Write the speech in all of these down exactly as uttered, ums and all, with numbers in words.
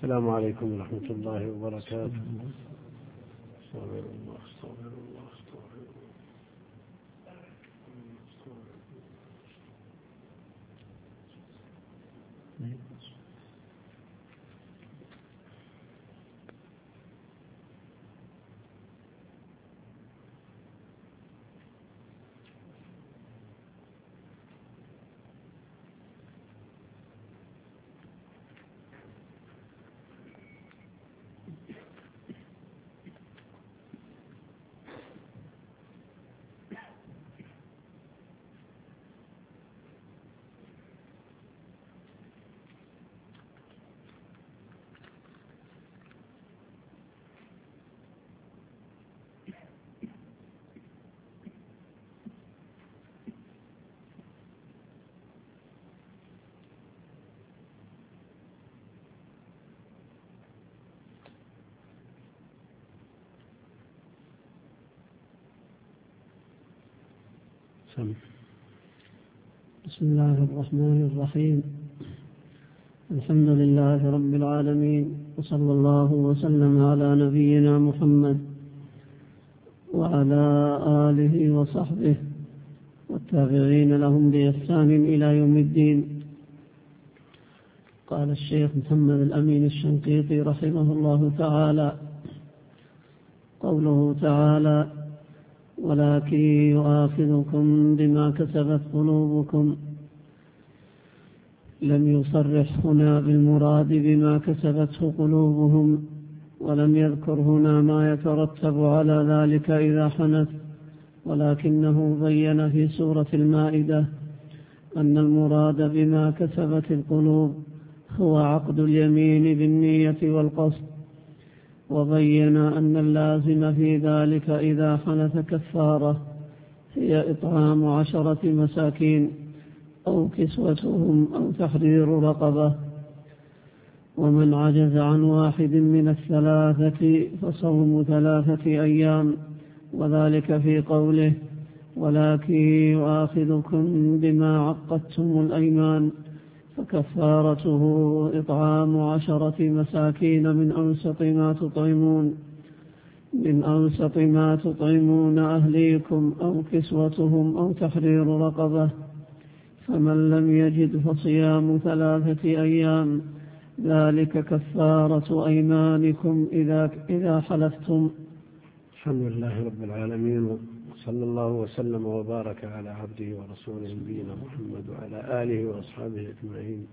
السلام عليكم ورحمة الله وبركاته. استغفر الله استغفر الله استغفر الله. بسم الله الرحمن الرحيم. الحمد لله رب العالمين، وصلى الله وسلم على نبينا محمد وعلى آله وصحبه والتابعين لهم بإحسان إلى يوم الدين. قال الشيخ محمد الأمين الشنقيطي رحمه الله تعالى: قوله تعالى: ولكن يؤاخذكم بما كسبت قلوبكم، لم يصرح هنا بالمراد بما كسبته قلوبهم، ولم يذكر هنا ما يترتب على ذلك إذا حنث، ولكنه بين في سورة المائدة أن المراد بما كسبت القلوب هو عقد اليمين بالنية والقصد، وبين أن اللازم في ذلك إذا حنث كفارة هي إطعام عشرة مساكين أو كسوتهم أو تحرير رقبة. ومن عجز عن واحد من الثلاثة فصوم ثلاثة أيام، وذلك في قوله: ولكن يؤاخذكم بما عقدتم الأيمان، فكفارته إطعام عشرة مساكين من أوسط ما تطعمون من أوسط ما تطعمون أهليكم أو كسوتهم أو تحرير رقبة. فمن لم يجد فصيام ثلاثة أيام، ذلك كفارة أيمانكم إذا إذا حلفتم. الحمد لله رب العالمين، صلى الله وسلم وبارك على عبده ورسوله نبينا محمد وعلى آله وأصحابه أجمعين.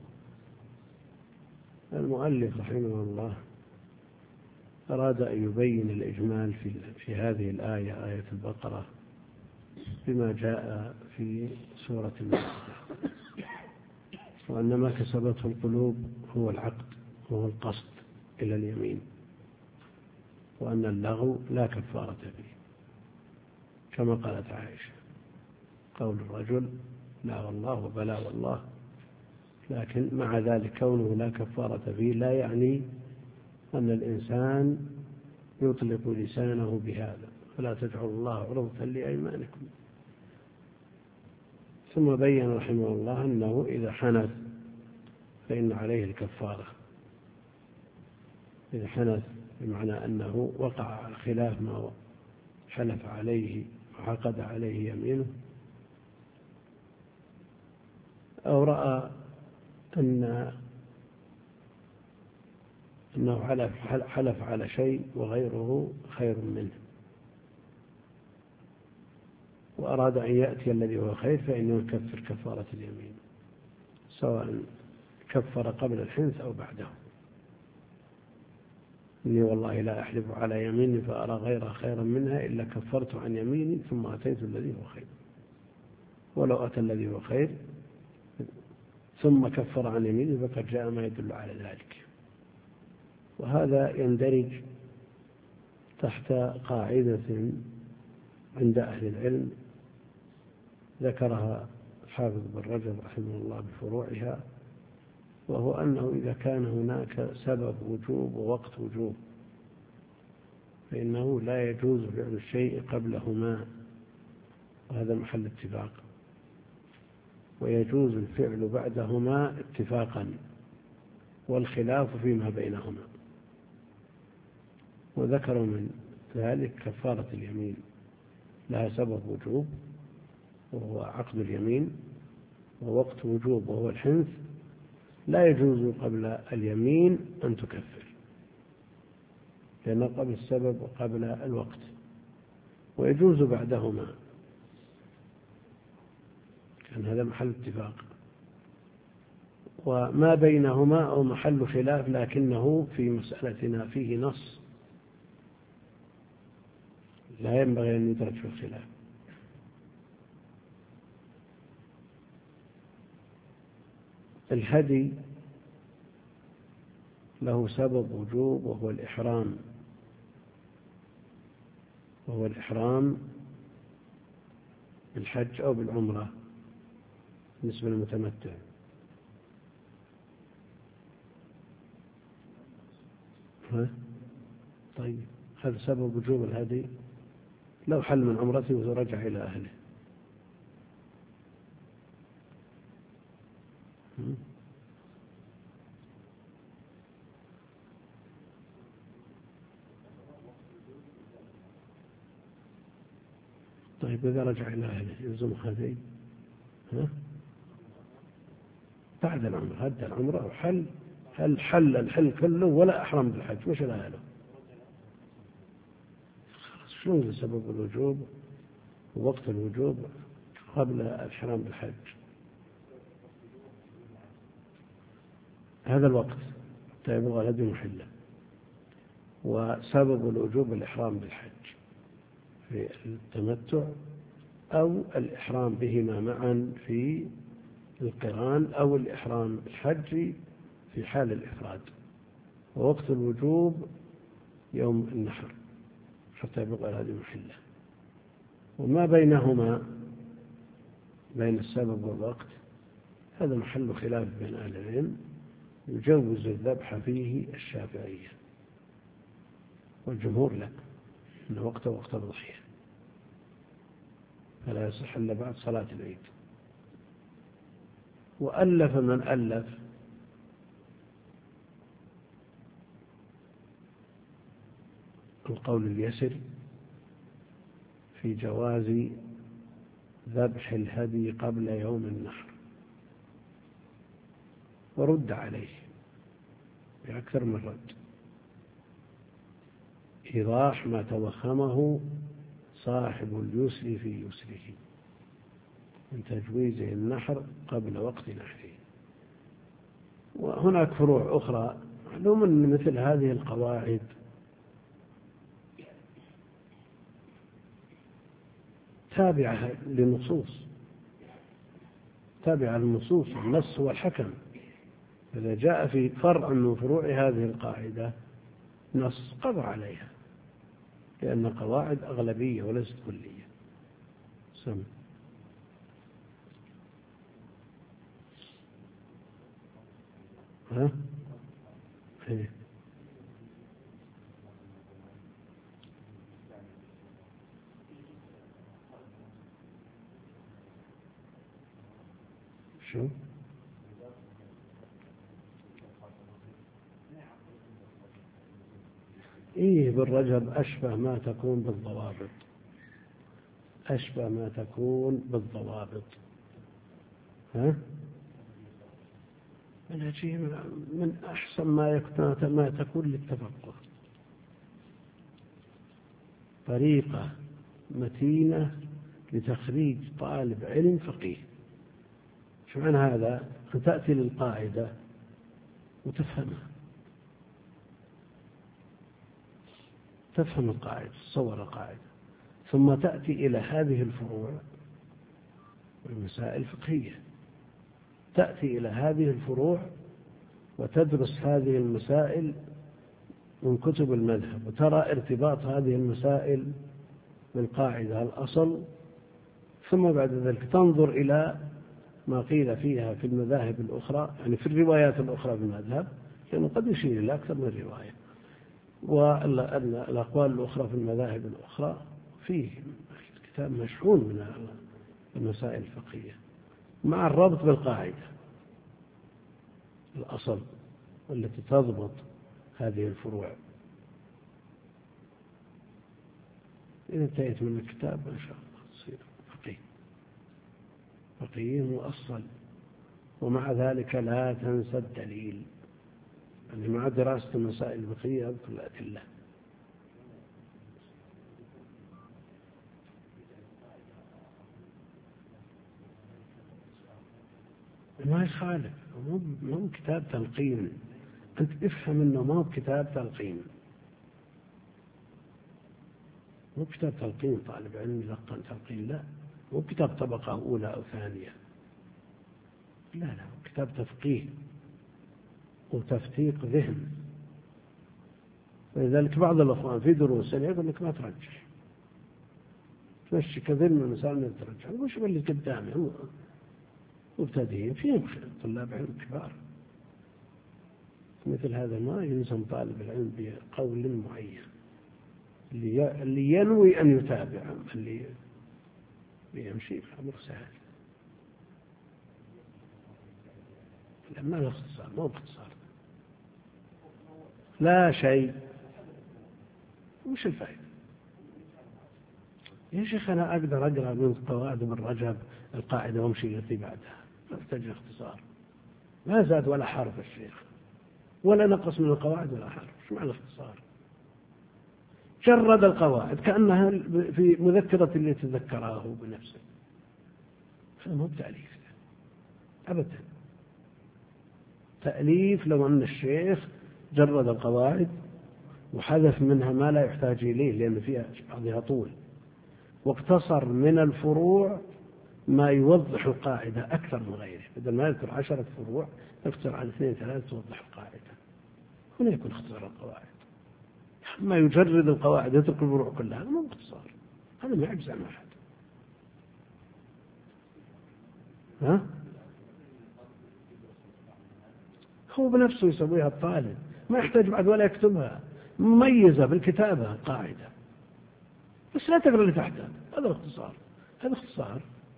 المؤلف رحمه الله أراد أن يبين الإجمال في, في هذه الآية، آية البقرة، بما جاء في سورة المائدة، وأن ما كسبته القلوب هو العقد وهو القصد إلى اليمين، وأن اللغو لا كفارة فيه، كما قالت عائشة: قول الرجل لا والله وبلا والله، لكن مع ذلك كونه لا كفارة فيه لا يعني أن الإنسان يطلق لسانه بهذا، فلا تجعلوا الله عرضة لأيمانكم. ثم بين رحمه الله أنه إذا حنث فإن عليه الكفارة، إذا حنث بمعنى أنه وقع خلاف ما حلف عليه وعقد عليه يمينه، أو رأى أن أنه حلف على شيء وغيره خير منه، وأراد أن يأتي الذي هو خير، فإنه يكفر كفارة اليمين، سواء كفر قبل الحنث أو بعده. إني والله لا أحلف على يميني فأرى غيرها خيرا منها إلا كفرت عن يميني ثم أتيت الذي هو خير. ولو أتى الذي هو خير ثم كفر عن يمينه فقد جاء ما يدل على ذلك. وهذا يندرج تحت قاعدة عند أهل العلم ذكرها الحافظ بن رجب رحمه الله بفروعها، وهو أنه إذا كان هناك سبب وجوب ووقت وجوب فإنه لا يجوز فعل الشيء قبلهما، وهذا محل اتفاق، ويجوز الفعل بعدهما اتفاقا، والخلاف فيما بينهما. وذكروا من ذلك كفارة اليمين لها سبب وجوب وهو عقد اليمين، ووقت وجوب وهو الحنث، لا يجوز قبل اليمين أن تكفر لأنه قبل السبب وقبل الوقت، ويجوز بعدهما، كان هذا محل اتفاق. وما بينهما أو محل خلاف، لكنه في مسألتنا فيه نص لا ينبغي أن يدرج في الخلاف. الهدي له سبب وجوب وهو الإحرام، وهو الإحرام بالحج أو بالعمرة بالنسبة للمتمتع. ها؟ طيب هذا سبب وجوب الهدي لو حل من عمرته ورجع إلى أهله. طيب إذا رجع إلى أهله يلزم هذه ها؟ بعد العمر هدى العمر وحل، هل حل الحل كله ولا أحرم بالحج مش لأهله؟ شنو سبب الوجوب ووقت الوجوب قبل الإحرام بالحج؟ هذا الوقت يبغى الهدي محله. وسبب الوجوب الإحرام بالحج في التمتع أو الإحرام بهما معا في القران أو الإحرام بالحج في حال الإفراد. ووقت الوجوب يوم النحر حتى يبقى الهدي محله. وما بينهما بين السبب والوقت هذا محل خلاف بين أهل العلم. يجوز الذبح فيه الشافعية والجمهور لا، إن وقته وقت الضحية فلا يصح إلا بعد صلاة العيد. وألف من ألف القول اليسر في جواز ذبح الهدي قبل يوم النحر، ورد عليه بأكثر من رد، إيضاح ما توهمه صاحب اليسر في يسره من تجويزه النحر قبل وقت نحره. وهناك فروع أخرى. معلوم أن مثل هذه القواعد تابعة للنصوص، تابعة للنصوص، النص هو الحكم. إذا جاء في فرع من فروع هذه القاعدة نص قضى عليها، لأن قواعد أغلبية وليست كلية. سم ها؟ إيه؟ شو؟ إيه بالرجب أشبه ما تكون بالضوابط، أشبه ما تكون بالضوابط. ها؟ العجيب من أحسن ما يكون ما تكون للتفقه، طريقة متينة لتخريج طالب علم فقيه. شو معنى هذا؟ أن تأتي للقاعدة وتفهمها، تفهم القاعدة، تصور القاعدة، ثم تأتي إلى هذه الفروع والمسائل الفقهية، تأتي إلى هذه الفروع وتدرس هذه المسائل من كتب المذهب، وترى ارتباط هذه المسائل بالقاعدة الأصل، ثم بعد ذلك تنظر إلى ما قيل فيها في المذاهب الأخرى، يعني في الروايات الأخرى بالمذهب، لأنه قد يشير إلى أكثر من رواية، والأقوال الأخرى في المذاهب الأخرى. فيه كتاب مشحون من المسائل الفقهية مع الربط بالقاعدة الأصل، والتي تضبط هذه الفروع. إذا انتهيت من الكتاب ما شاء الله تصير فقيه فقيه مؤصل. ومع ذلك لا تنسى الدليل، يعني مع دراسة المسائل الفقهية أذكر الأدلة. ما يخالف، مو كتاب تلقين، أنت افهم أنه ما هو كتاب تلقين، مو كتاب تلقين طالب علم يلقن تلقين، لا، مو كتاب طبقة أولى أو ثانية، لا لا، كتاب تفقيه وتفتيق ذهن. ولذلك بعض الأخوان في دروس يقول لك ما ترجح، تمشي كثير من المسائل ما ترجح، وش اللي قدامي مبتدئين فيهم طلاب علم كبار. مثل هذا ما يلزم طالب العلم بقول معين اللي ينوي أن يتابع، اللي يمشي في أمر سهل. لما الاختصار مو باختصار لا شيء، وش الفائدة يا شيخ؟ أنا أقدر أقرأ من قواعد من رجب القاعدة وامشي التي بعدها، لا أحتاج اختصار. ما زاد ولا حرف الشيخ، ولا نقص من القواعد ولا حرف. شو معنى الاختصار؟ جرد القواعد كأنها في مذكرة اللي تذكراه بنفسه، هذا مو تأليف أبدا. تأليف لو أن الشيخ جرد القواعد وحذف منها ما لا يحتاج إليه لأن فيها بعضها طول، واقتصر من الفروع ما يوضح القاعدة أكثر من غيره، بدل ما يذكر عشرة فروع يقتصر على اثنين ثلاثة توضح القاعدة. هنا يكون اختصار القواعد. ما يجرد القواعد يترك الفروع كلها، هذا مو باختصار، هذا ما يعجز عن أحد. ها؟ هو بنفسه يسويها الطالب، ما يحتاج بعد ولا يكتبها، مميزة بالكتابة قاعدة، بس لا تقرأ اللي تحتها. هذا اختصار، هذا اختصار.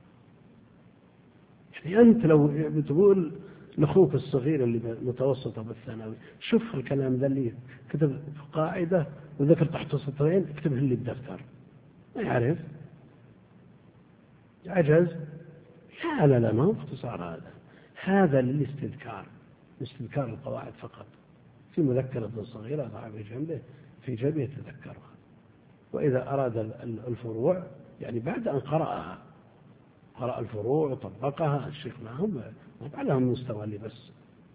يعني أنت لو بتقول لأخوك الصغير اللي متوسطة بالثانوي شوف الكلام ذا اللي كتب قاعدة وذكر تحت سطرين اكتبه اللي بدفتر، ما يعرف، عجز. لا لا لا، ما هو اختصار، هذا هذا للاستذكار، استذكار القواعد فقط، في مذكرة صغيرة ضعها في جنبه في جيبه يتذكرها. وإذا أراد الفروع يعني بعد أن قرأها، قرأ الفروع وطبقها، الشيخ معهم ما بعدهم مستوى اللي بس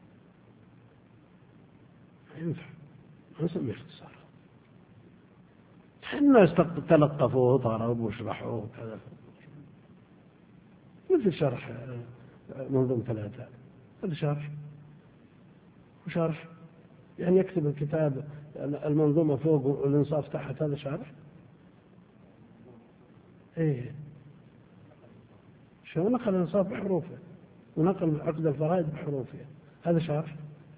ينفع، ما نسميه اختصار. الناس تلقفوه وضربوا وشرحوه وكذا، مثل شرح منظومة ثلاثة، هذا شرح وشرح، يعني يكتب الكتاب المنظومة فوق والإنصاف تحت، هذا شرح. إيه، شو نقل الإنصاف بحروفه ونقل عقد الفرائض بحروفه، هذا شرح.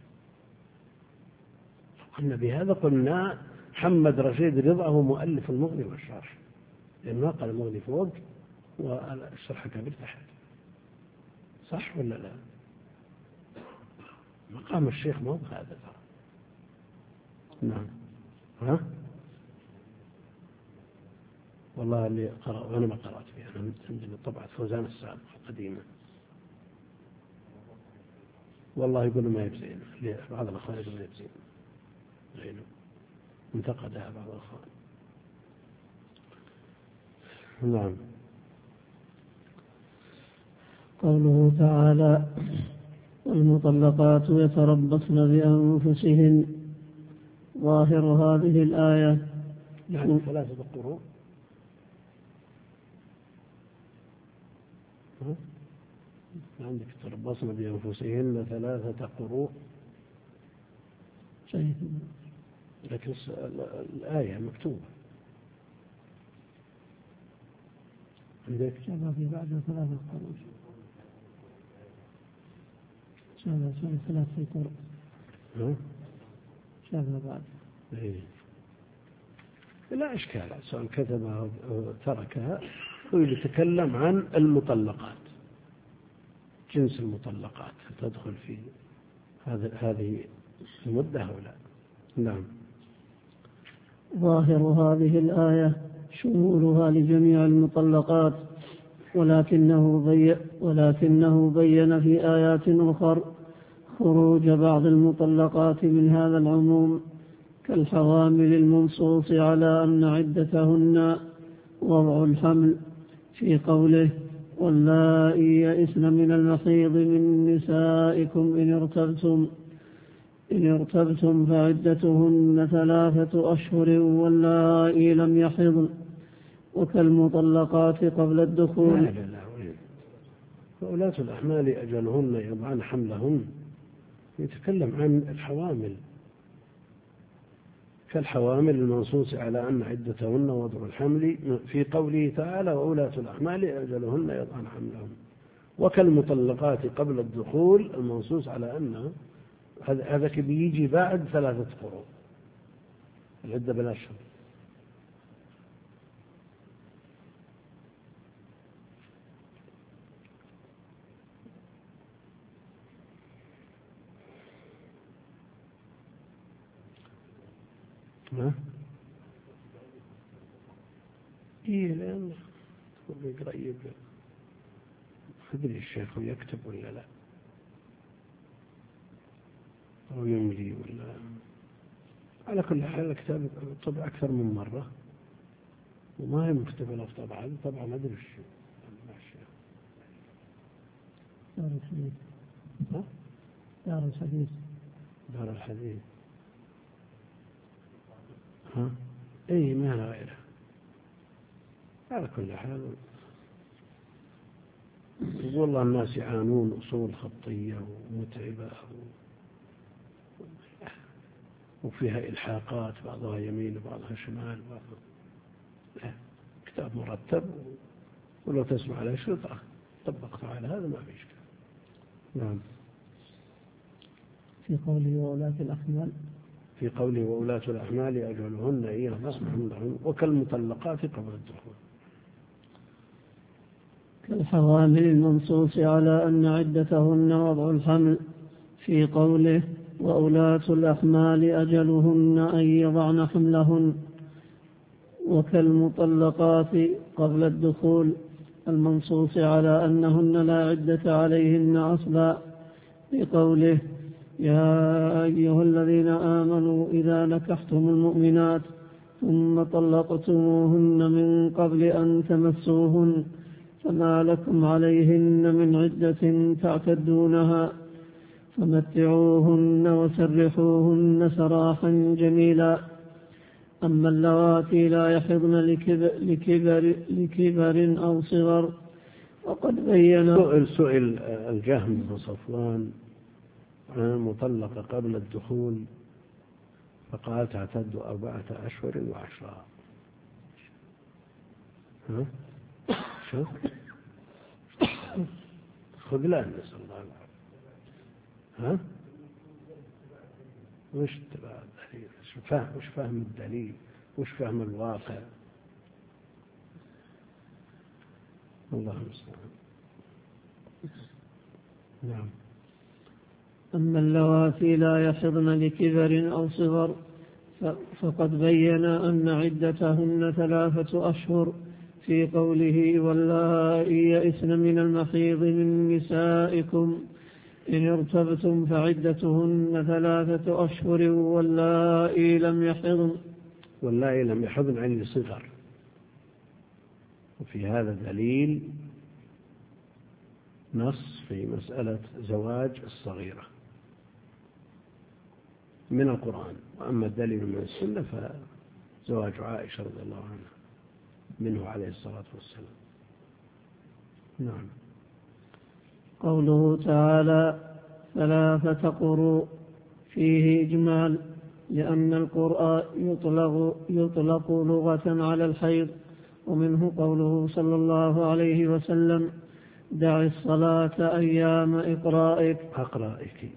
قلنا بهذا قلنا محمد رشيد رضا هو مؤلف المغني والشرح، لأنه نقل المغني فوق والشرح كبير تحت، صح ولا لا؟ مقام الشيخ مو بهذا ترى. نعم. ها؟ والله اللي قرأ وأنا ما قرأت فيها، أنا عندي طبعة فوزان السابقة قديمة، والله يقولوا ما يبزين، بعض الأخوان يقولوا ما يبزين غيره، انتقدها بعض الأخوان. نعم. قوله تعالى: والمطلقات يتربصن بأنفسهن، ظاهر هذه الآية يعني ثلاثة قروء. عندك تربصن بأنفسهن ثلاثة قروء، لكن الآية مكتوبة عندك شابه في بعد ثلاثة قروء، شابه في ثلاثة قروء، ها؟ شابه بعد. إيه. لا إشكال، سواء كتبها أو تركها، هو يتكلم عن المطلقات، جنس المطلقات تدخل في هذه المدة هؤلاء. نعم. ظاهر هذه الآية شمولها لجميع المطلقات، ولكنه بين, ولكنه بين في آيات أخرى خروج بعض المطلقات من هذا العموم، كالحوامل المنصوص على أن عدتهن وضع الحمل في قوله: واللائي يئسن من المحيض من نسائكم إن ارتبتم إن ارتبتم فعدتهن ثلاثة أشهر واللائي لم يحضن، وكالمطلقات قبل الدخول. لا لا لا فأولاة الأحمال أجلهن يضعن حملهن، يتكلم عن الحوامل، كالحوامل المنصوص على أن عدتهن وضع الحمل في قوله تعالى: وأولاة الأحمال أجلهن يضعن حملهن، وكالمطلقات قبل الدخول المنصوص على أن هذا بيجي بعد ثلاثة قروء العدة بالأشهر. ها؟ إيه لأن يقرأ يقرأ أدري الشيخ يكتب ولا لا، أو يملي ولا. على كل حال الكتاب طبع أكثر من مرة وما هي مكتبة في طبعا طبعا ما أدري الشيء. دار الحديث. ها؟ دار الحديث. دار الحديث. ها؟ أي ما غيره. على كل حال والله الناس يعانون أصول خطية ومتعبة وفيها إلحاقات، بعضها يمين وبعضها شمال، بعضها كتاب مرتب، ولو تسمع على شرطة طبقت على هذا ما في إشكال. نعم. في قوله وولاة الأحمال في قوله وولاة الأحمال أجلهن أن يضعن حملهن، وكالمطلقات قبل الدخول، كالحوامل المنصوص على أن عدتهن وضع الحمل في قوله وأولاة الأحمال أجلهن أن يضعن حملهن، وكالمطلقات قبل الدخول المنصوص على أنهن لا عدة عليهن أصلا في قوله يا أيها الذين آمنوا إذا نكحتم المؤمنات ثم طلقتموهن من قبل أن تمسوهن فما لكم عليهن من عدة تعتدونها فمتعوهن وسرحوهن سراحا جميلا. أما اللواتي لا يحضن لكبر, لكبر, لكبر أو صغر وقد بين. سئل سئل الجهم بن صفوان عن المطلقة قبل الدخول فقال تعتد أربعة أشهر وعشرة. ها؟ شوف خذلان نسأل الله العافية. ها؟ وش تبع الدليل؟ وش فهم الدليل؟ وش فهم الواقع؟ الله المستعان. نعم. أما اللواتي لا يحضن لكبر أو صغر فقد بين أن عدتهن ثلاثة أشهر في قوله واللائي يئسن من المحيض من نسائكم إن ارتبتم فعدتهن ثلاثة أشهر واللائي لم يحضن. واللائي لم يحضن عن صغر، وفي هذا دليل نص في مسألة زواج الصغيرة من القرآن. وأما الدليل من السنة فزواج عائشة رضي الله عنها منه عليه الصلاة والسلام. نعم. قوله تعالى ثلاثة قروء فيه إجمال، لأن القرآن يطلق, يطلق لغة على الحيض، ومنه قوله صلى الله عليه وسلم دع الصلاة أيام إقرائك أقرائك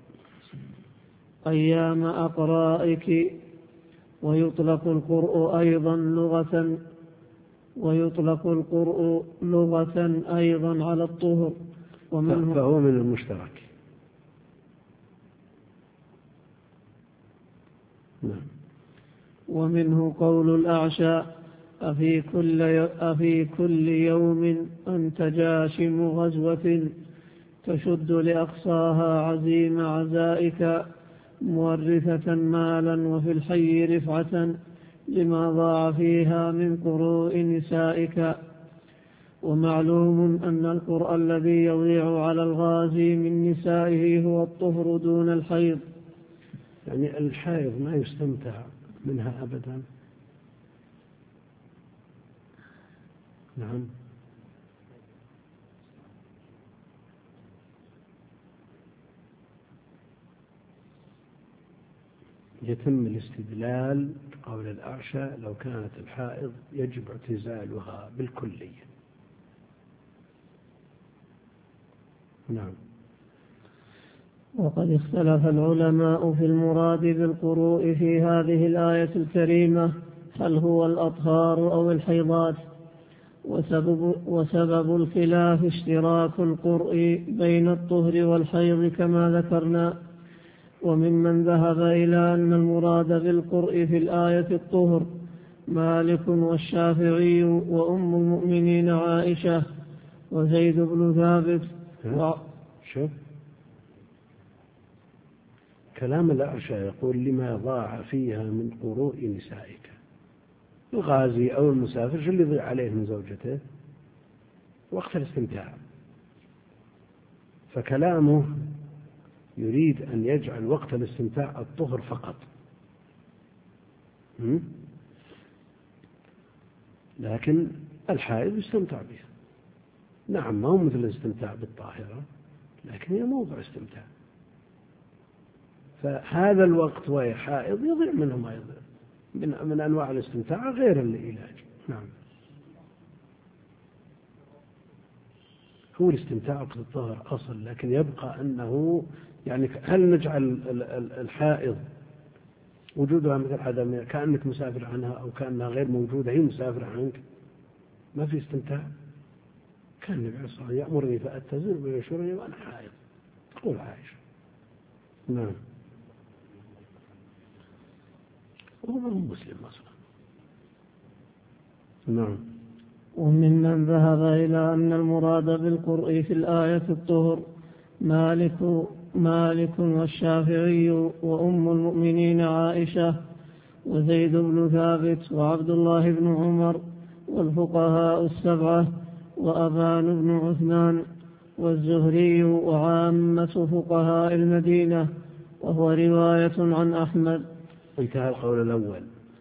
أيام أقرائك. ويطلق القرء أيضا لغة ويطلق القرء لغة أيضا على الطهر، ومنه فهو من المشترك نعم. ومنه قول الأعشى: أفي كل, أفي كل يوم أنت جاشم غزوة تشد لأقصاها عزيم عزائك مورثة مالا وفي الحي رفعة لما ضاع فيها من قروء نسائك. ومعلوم أن القرء الذي يضيع على الغازي من نسائه هو الطهر دون الحيض. يعني الحائض ما يستمتع منها أبدا. نعم. يتم الاستدلال قول الأعشى: لو كانت الحائض يجب اعتزالها بالكلية. نعم. وقد اختلف العلماء في المراد بالقروء في هذه الآية الكريمة، هل هو الأطهار أو الحيضات؟ وسبب, وسبب الخلاف اشتراك القرء بين الطهر والحيض كما ذكرنا. وممن ذهب إلى أن المراد بالقرء في الآية الطهر مالك والشافعي وأم المؤمنين عائشة وزيد بن ثابت. و... شوف كلام الأعشى يقول: لما ضاع فيها من قروء نسائك. الغازي أو المسافر شو اللي يضيع عليه من زوجته؟ وقت الاستمتاع. فكلامه يريد أن يجعل وقت الاستمتاع الطهر فقط، لكن الحائض يستمتع بها. نعم، ما هو مثل الاستمتاع بالطاهرة، لكن هي موضع استمتاع. فهذا الوقت وهي حائض يضيع منه ما يضيع من, من أنواع الاستمتاع غير العلاج. نعم. هو الاستمتاع وقت الطهر أصل، لكن يبقى أنه يعني هل نجعل الحائض وجودها مثل عدم، كأنك مسافر عنها أو كأنها غير موجودة، هي مسافر عنك، ما في استمتاع؟ كان النبي عليه الصلاة والسلام يأمرني فأتزل ويشورني وأنا حائض، تقول عائشة. نعم. وهو مسلم أصلا. نعم. وممن ذهب إلى أن المراد بالقرء في الآية الطهر مالك مالك والشافعي وأم المؤمنين عائشة وزيد بن ثابت وعبد الله بن عمر والفقهاء السبعة وأبان بن عثمان والزهري وعامة فقهاء المدينة، وهو رواية عن أحمد. انتهى القول الأول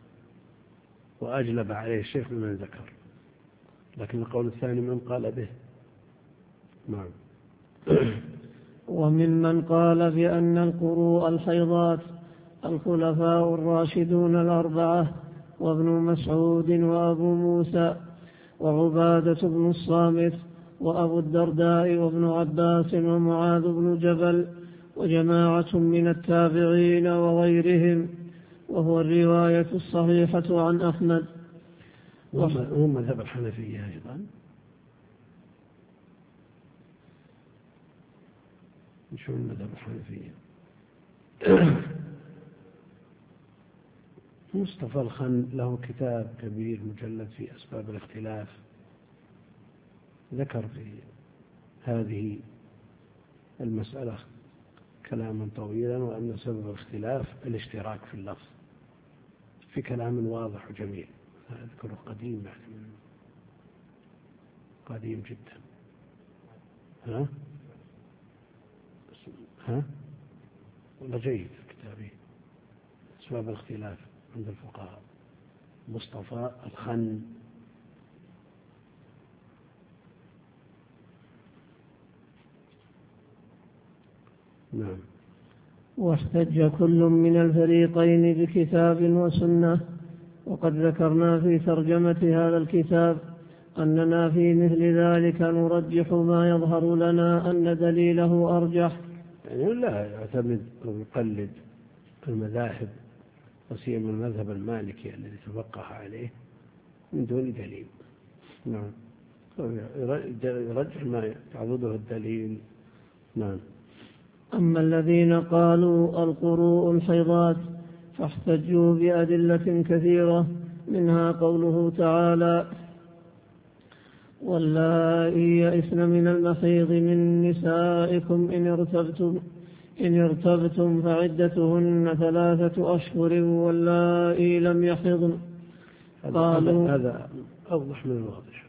وأجلب عليه الشيخ بمن ذكر، لكن القول الثاني من قال به. نعم. وممن قال بأن القروء الحيضات الخلفاء الراشدون الأربعة وابن مسعود وأبو موسى وعبادة بن الصامت وأبو الدرداء وابن عباس ومعاذ بن جبل وجماعة من التابعين وغيرهم، وهو الرواية الصحيحة عن أحمد. هو مذهب الحنفية أيضا. شو المذهب الحنفية؟ مصطفى الخن له كتاب كبير مجلد في أسباب الاختلاف، ذكر في هذه المسألة كلاما طويلا، وأن سبب الاختلاف الاشتراك في اللفظ، في كلام واضح وجميل أذكره قديم، يعني قديم جدا. ها ها والله جيد كتابي أسباب الاختلاف عند الفقهاء، مصطفى الخن. نعم. واحتج كل من الفريقين بكتاب وسنة. وقد ذكرنا في ترجمة هذا الكتاب أننا في مثل ذلك نرجح ما يظهر لنا أن دليله أرجح، يعني لا يعتمد أو يقلد المذاهب، وسيما المذهب المالكي الذي تفقه عليه من دون دليل. نعم. يرجح ما يعضده الدليل. نعم. أما الذين قالوا القروء الحيضات فاحتجوا بأدلة كثيرة منها قوله تعالى: واللائي يئسن من المحيض من نسائكم إن ارتبتم إن ارتبتم فعدتهن ثلاثة أشهر واللائي لم يحضن. قالوا هذا أوضح من الواضح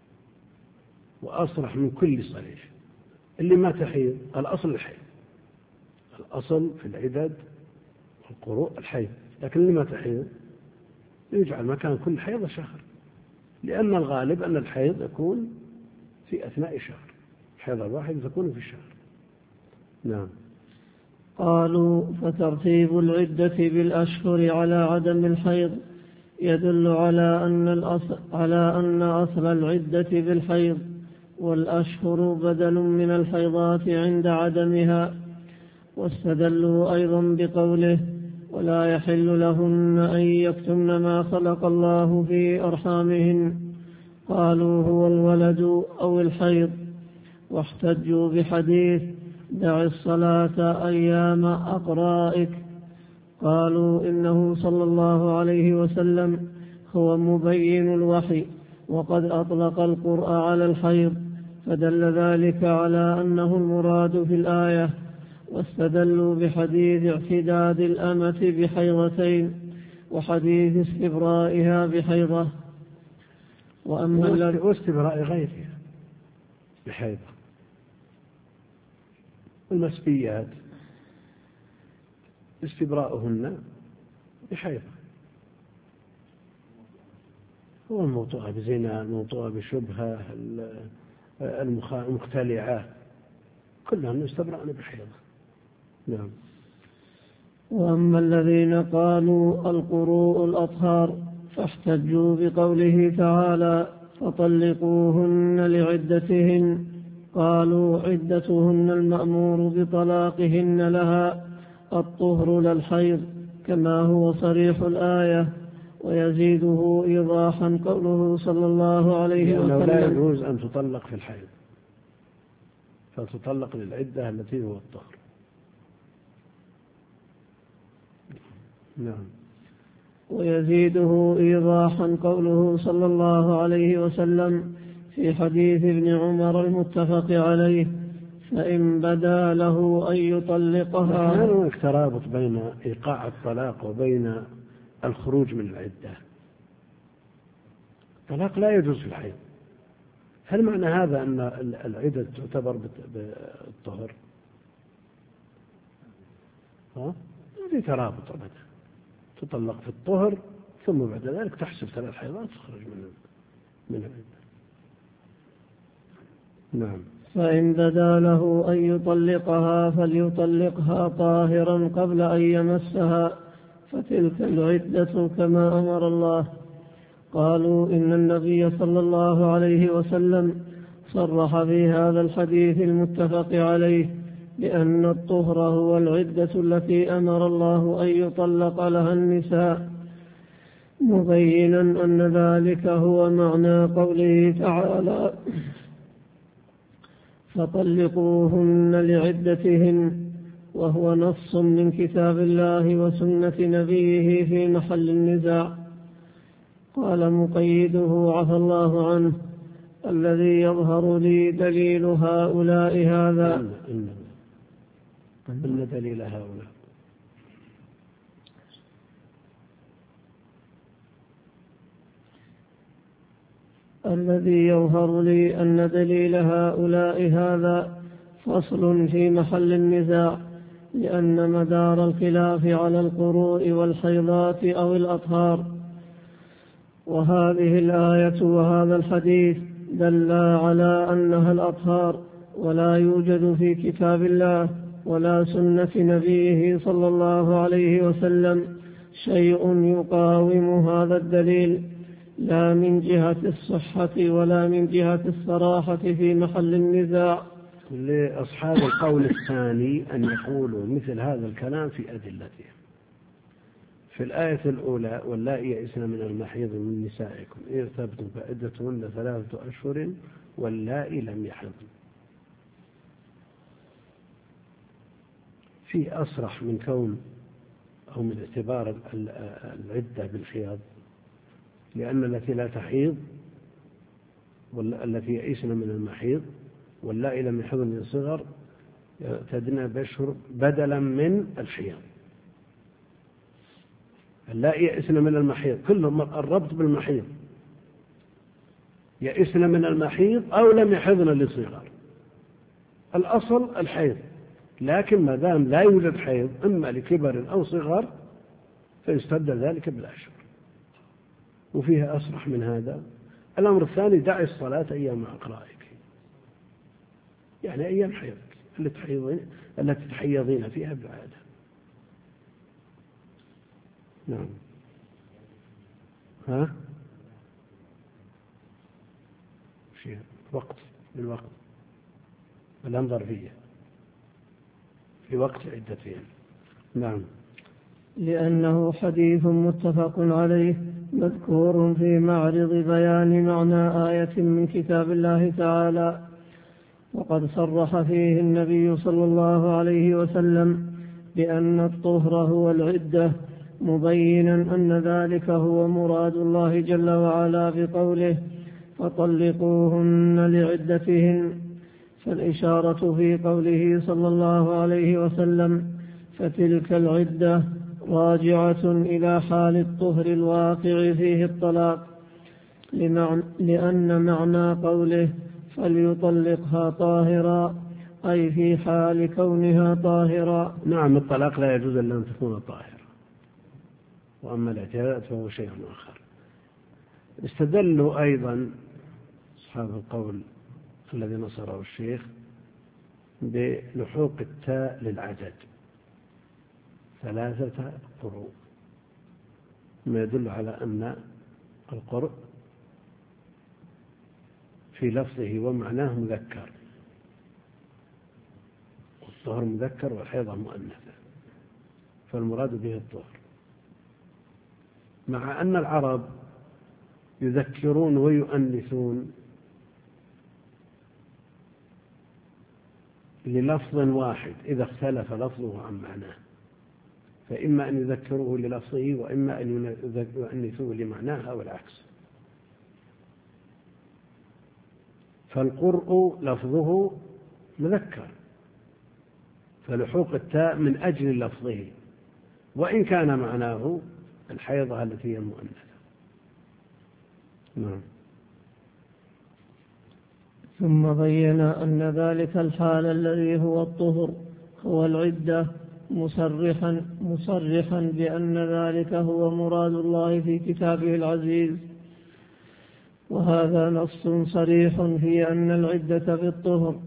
وأصرح من كل صريح. اللي ما تحيض الأصل الحيض، الأصل في العدد والقروء الحيض، لكن اللي ما تحيض يجعل مكان كل حيض شهر، لأن الغالب أن الحيض يكون في أثناء شهر، الحيض الواحد تكون في الشهر. نعم. قالوا فترتيب العدة بالأشهر على عدم الحيض يدل على أن الأصل على أن أصل العدة بالحيض، والأشهر بدل من الحيضات عند عدمها. واستدلوا أيضا بقوله: ولا يحل لهن أن يكتمن ما خلق الله في أرحامهن. قالوا هو الولد أو الحيض. واحتجوا بحديث: دع الصلاة أيام أقرائك. قالوا إنه صلى الله عليه وسلم هو مبين الوحي، وقد أطلق القرء على الحيض، فدل ذلك على أنه المراد في الآية. واستدلوا بحديث اعتداد الأمة بحيضتين وحديث استبرائها بحيضة. وأما واستبراء غيرها بحيضة. المسبيات استبراؤهن بحيضة، هو الموطوءة بزنا، الموطوءة بشبهة، المختلعة، كلهم يستبرأن بحيضة. نعم. وأما الذين قالوا القروء الأطهار فاحتجوا بقوله تعالى: فطلقوهن لعدتهن. قالوا عدتهن المأمور بطلاقهن لها الطهر لا الحيض، كما هو صريح الآية. ويزيده إيضاحا قوله صلى الله عليه وسلم: لا يجوز أن تطلق في الحيض، فتطلق للعدة التي هو الطهر. نعم. ويزيده إيضاحا قوله صلى الله عليه وسلم في حديث ابن عمر المتفق عليه: فإن بدا له أن يطلقها. هناك ترابط بين إيقاع الطلاق وبين الخروج من العدة. الطلاق لا يجوز في الحيض. هل معنى هذا أن العدة تعتبر بالطهر؟ ها؟ هذه ترابط أبدا، تطلق في الطهر ثم بعد ذلك تحسب ثلاث حيضات تخرج من من العدة. نعم. فإن بدا له أن يطلقها فليطلقها طاهرا قبل أن يمسها، فتلك العدة كما أمر الله. قالوا إن النبي صلى الله عليه وسلم صرح في هذا الحديث المتفق عليه بأن الطهر هو العدة التي أمر الله أن يطلق لها النساء، مبينا أن ذلك هو معنى قوله تعالى: فطلقوهن لعدتهن، وهو نص من كتاب الله وسنة نبيه في محل النزاع. قال مقيده عفى الله عنه: الذي يظهر لي دليل هؤلاء هذا. إن, إن دليل هؤلاء الذي يظهر لي أن دليل هؤلاء هذا فصل في محل النزاع، لأن مدار الخلاف على القروء والحيضات أو الأطهار. وهذه الآية وهذا الحديث دلا على أنها الأطهار، ولا يوجد في كتاب الله ولا سنة نبيه صلى الله عليه وسلم شيء يقاوم هذا الدليل، لا من جهة الصحة ولا من جهة الصراحة في محل النزاع. لأصحاب القول الثاني أن يقولوا مثل هذا الكلام في أدلته. في الآية الأولى: واللائي يئسن من المحيض من نسائكم إن ارتبتم فعدتهن ثلاثة أشهر واللائي لم يحضن. في أصرح من كون أو من اعتبار العدة بالحيض، لأن التي لا تحيض والتي يئسن من المحيض واللائي لم يحضن من الصغر يعتدن بأشهر بدلا من الحيض. اللائي يئسن من المحيض كلهم الربط بالمحيض، يئسن من المحيض أو لم يحضن للصغر، الأصل الحيض، لكن ما دام لا يوجد حيض إما لكبر أو صغر فيستبدل ذلك بالأشهر. وفيها أصرح من هذا. الأمر الثاني: دع الصلاة أيام أقرائك، يعني أيام حيضك التي تحيضين فيها بالعادة. نعم. ها شيء وقت بالوقت الأمر ظرفية في وقت عدتهم. نعم. لأنه حديث متفق عليه مذكور في معرض بيان معنى آية من كتاب الله تعالى، وقد صرح فيه النبي صلى الله عليه وسلم بأن الطهر هو العدة، مبينا أن ذلك هو مراد الله جل وعلا بقوله: فطلقوهن لعدتهن. فالإشارة في قوله صلى الله عليه وسلم فتلك العدة راجعة إلى حال الطهر الواقع فيه الطلاق، لأن معنى قوله فليطلقها طاهرا أي في حال كونها طاهرا. نعم، الطلاق لا يجوز إلا أن تكون طاهرة، وأما الاعتداء فهو شيء آخر. استدلوا أيضا أصحاب القول الذي نصره الشيخ بلحوق التاء للعدد ثلاثة قروء، ما يدل على أن القرء في لفظه ومعناه مذكر، والطهر مذكر والحيضة مؤنثة، فالمراد به الطهر، مع أن العرب يذكرون ويؤنثون للفظ واحد إذا اختلف لفظه عن معناه، فإما أن يذكروه للفظه وإما أن يؤنثوه لمعناه أو العكس. فالقرء لفظه مذكر، فلحوق التاء من أجل لفظه وإن كان معناه الحيضة التي هي المؤنثة. نعم. ثم بين أن ذلك الحال الذي هو الطهر هو العدة، مصرحا مصرحا بأن ذلك هو مراد الله في كتابه العزيز، وهذا نص صريح في أن العدة بالطهر،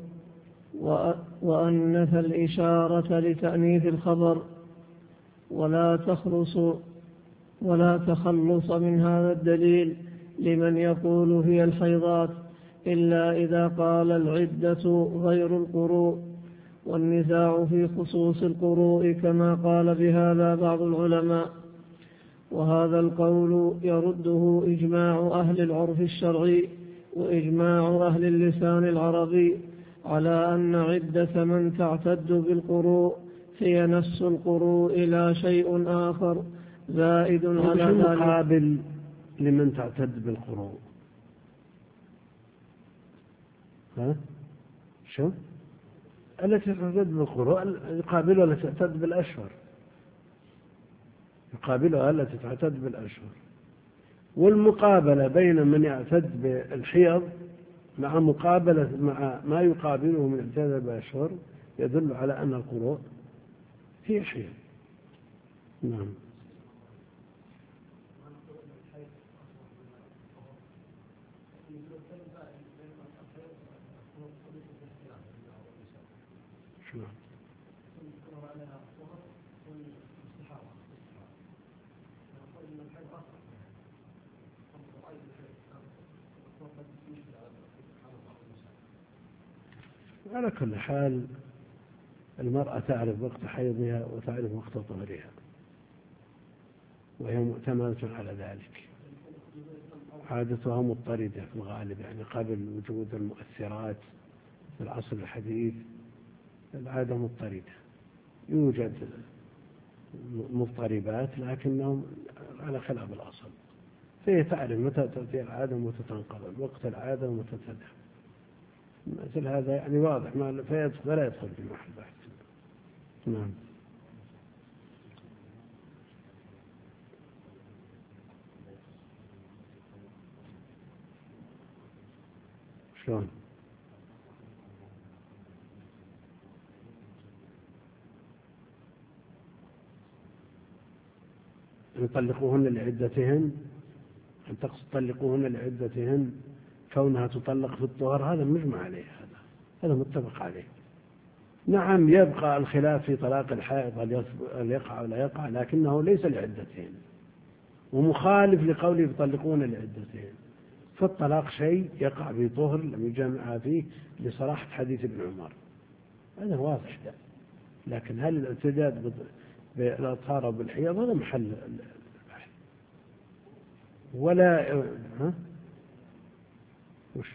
وأنث الإشارة لتأنيث الخبر، ولا تخلص ولا تخلص من هذا الدليل لمن يقول هي الحيضات إلا إذا قال العدة غير القروء، والنزاع في خصوص القروء كما قال بهذا بعض العلماء. وهذا القول يرده إجماع أهل العرف الشرعي وإجماع أهل اللسان العربي على أن عدة من تعتد بالقروء هي نفس القروء لا شيء آخر زائد على ذلك. مقابل لمن تعتد بالقروء ها شو التي تعتد بالقروء يقابلها التي تعتد بالأشهر، يقابلها التي تعتد بالأشهر. والمقابلة بين من يعتد بالحيض مع مقابلة مع ما يقابله من اعتداد بالأشهر يدل على أن القروء هي حيض. نعم. على كل حال المرأة تعرف وقت حيضها وتعرف وقت طهرها، وهي مؤتمنة على ذلك. عادتها مضطردة في الغالب، يعني قبل وجود المؤثرات في العصر الحديث العادة مضطردة، يوجد مضطربات لكنهم على خلاف الأصل، فهي تعرف متى تأتي العادة ومتى تنقضي، وقت العادة ومتى تذهب. مثل هذا يعني واضح، ما فلا يدخل في محل بحث. نعم. شلون؟ يطلقوهن لعدتهن، أن تقصد طلقوهن لعدتهن كونها تطلق في الطهر، هذا مجمع عليه، هذا هذا متفق عليه. نعم يبقى الخلاف في طلاق الحائض هل يقع أو لا يقع، لكنه ليس لعدتهن، ومخالف لقوله يطلقون لعدتهن. فالطلاق شيء يقع في طهر لم يجامعها فيه لصراحة حديث ابن عمر، هذا واضح ده. لكن هل الاعتداد بالأطهار بالحيض هذا محل البحث ولا ها؟ وش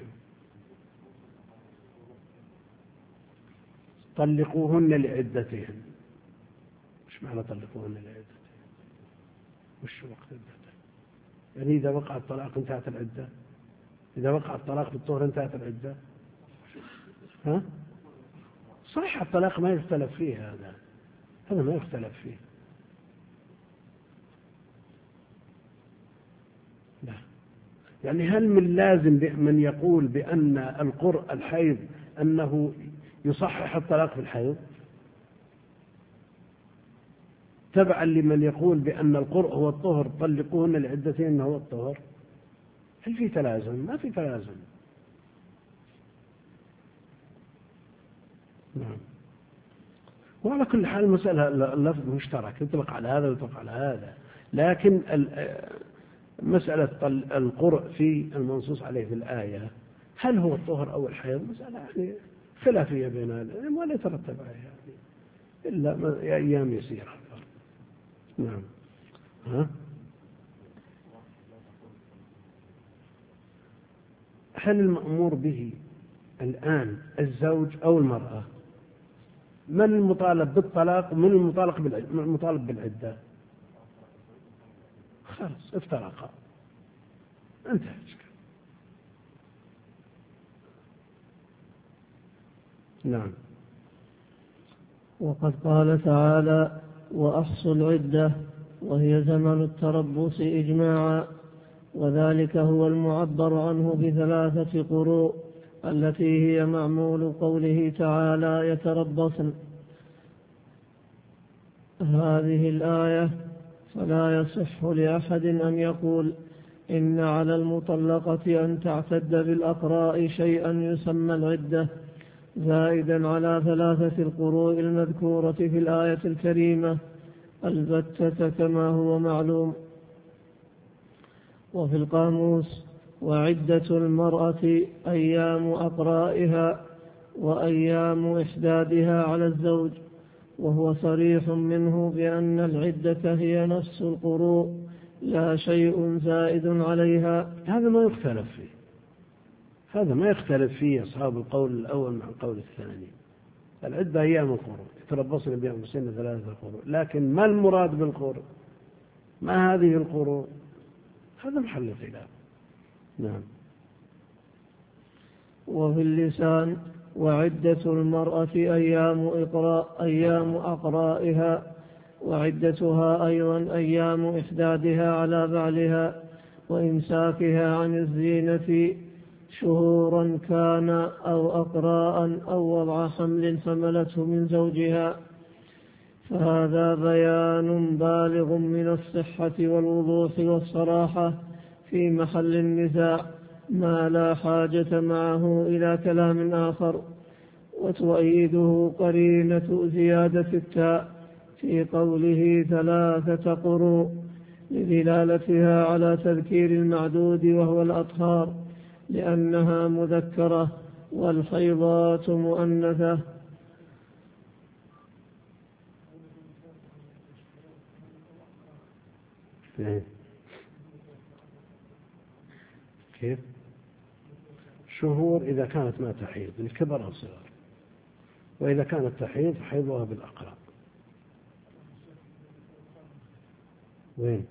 طلقوهن لعدتهن، وش معنى طلقوهن لعدتهن؟ وش وقت العدة؟ يعني إذا وقع الطلاق انتهت العدة، إذا وقع الطلاق بالطهر انتهت العدة. ها؟ صحيح الطلاق ما يختلف فيه، هذا هذا ما يختلف فيه. لا، يعني هل من لازم من يقول بأن القرء الحيض أنه يصحح الطلاق في الحيض تبعا لمن يقول بأن القرء هو الطهر طلقوهن لعدتهن هو الطهر؟ هل في تلازم؟ ما في تلازم. نعم. وعلى كل حال المسألة اللفظ مشترك، يطلق على هذا ويطلق على هذا، لكن مسألة القرء في المنصوص عليه في الآية هل هو الطهر أو الحيض مسألة يعني خلافية بين العلم ولا يترتب عليها يعني إلا أيام يسيرة. نعم. ها؟ هل المأمور به الآن الزوج أو المرأة؟ من المطالب بالطلاق ومن المطالب بالعدة؟ خلاص افترقا، انتهى الإشكال. نعم. وقد قال تعالى: وأحصوا العدة، وهي زمن التربص إجماعا، وذلك هو المعبر عنه بثلاثة قروء التي هي معمول قوله تعالى: يتربصن. هذه الآية فلا يصح لأحد أن يقول إن على المطلقة أن تعتد بالأقراء شيئا يسمى العدة زائدا على ثلاثة القروء المذكورة في الآية الكريمة البتة كما هو معلوم. وفي القاموس: وعدة المرأة أيام أقرائها وأيام إحدادها على الزوج، وهو صريح منه بأن العدة هي نفس القروء لا شيء زائد عليها. هذا ما يختلف فيه، هذا ما يختلف فيه أصحاب القول الأول مع القول الثاني. العدة أيام القروء يتربصن بأنفسهن ثلاثة قروء، لكن ما المراد بالقروء؟ ما هذه القروء؟ هذا محل خلاف. نعم. وفي اللسان: وعدة المرأة أيام إقراء أيام أقرائها، وعدتها أيضا أيام إحدادها على بعلها وإمساكها عن الزينة شهورا كان أو أقراء أو وضع حمل حملته من زوجها. فهذا بيان بالغ من الصحة والوضوح والصراحة في محل النزاع، ما لا حاجة معه إلى كلام آخر. وتؤيده قرينة زيادة التاء في قوله ثلاثة قروء لدلالتها على تذكير المعدود وهو الأطهار، لأنها مذكرة والحيضات مؤنثة. كيف؟ شهور إذا كانت ما تحيض الكبر أو الصغر، وإذا كانت تحيض حيضها بالأقراء. وين؟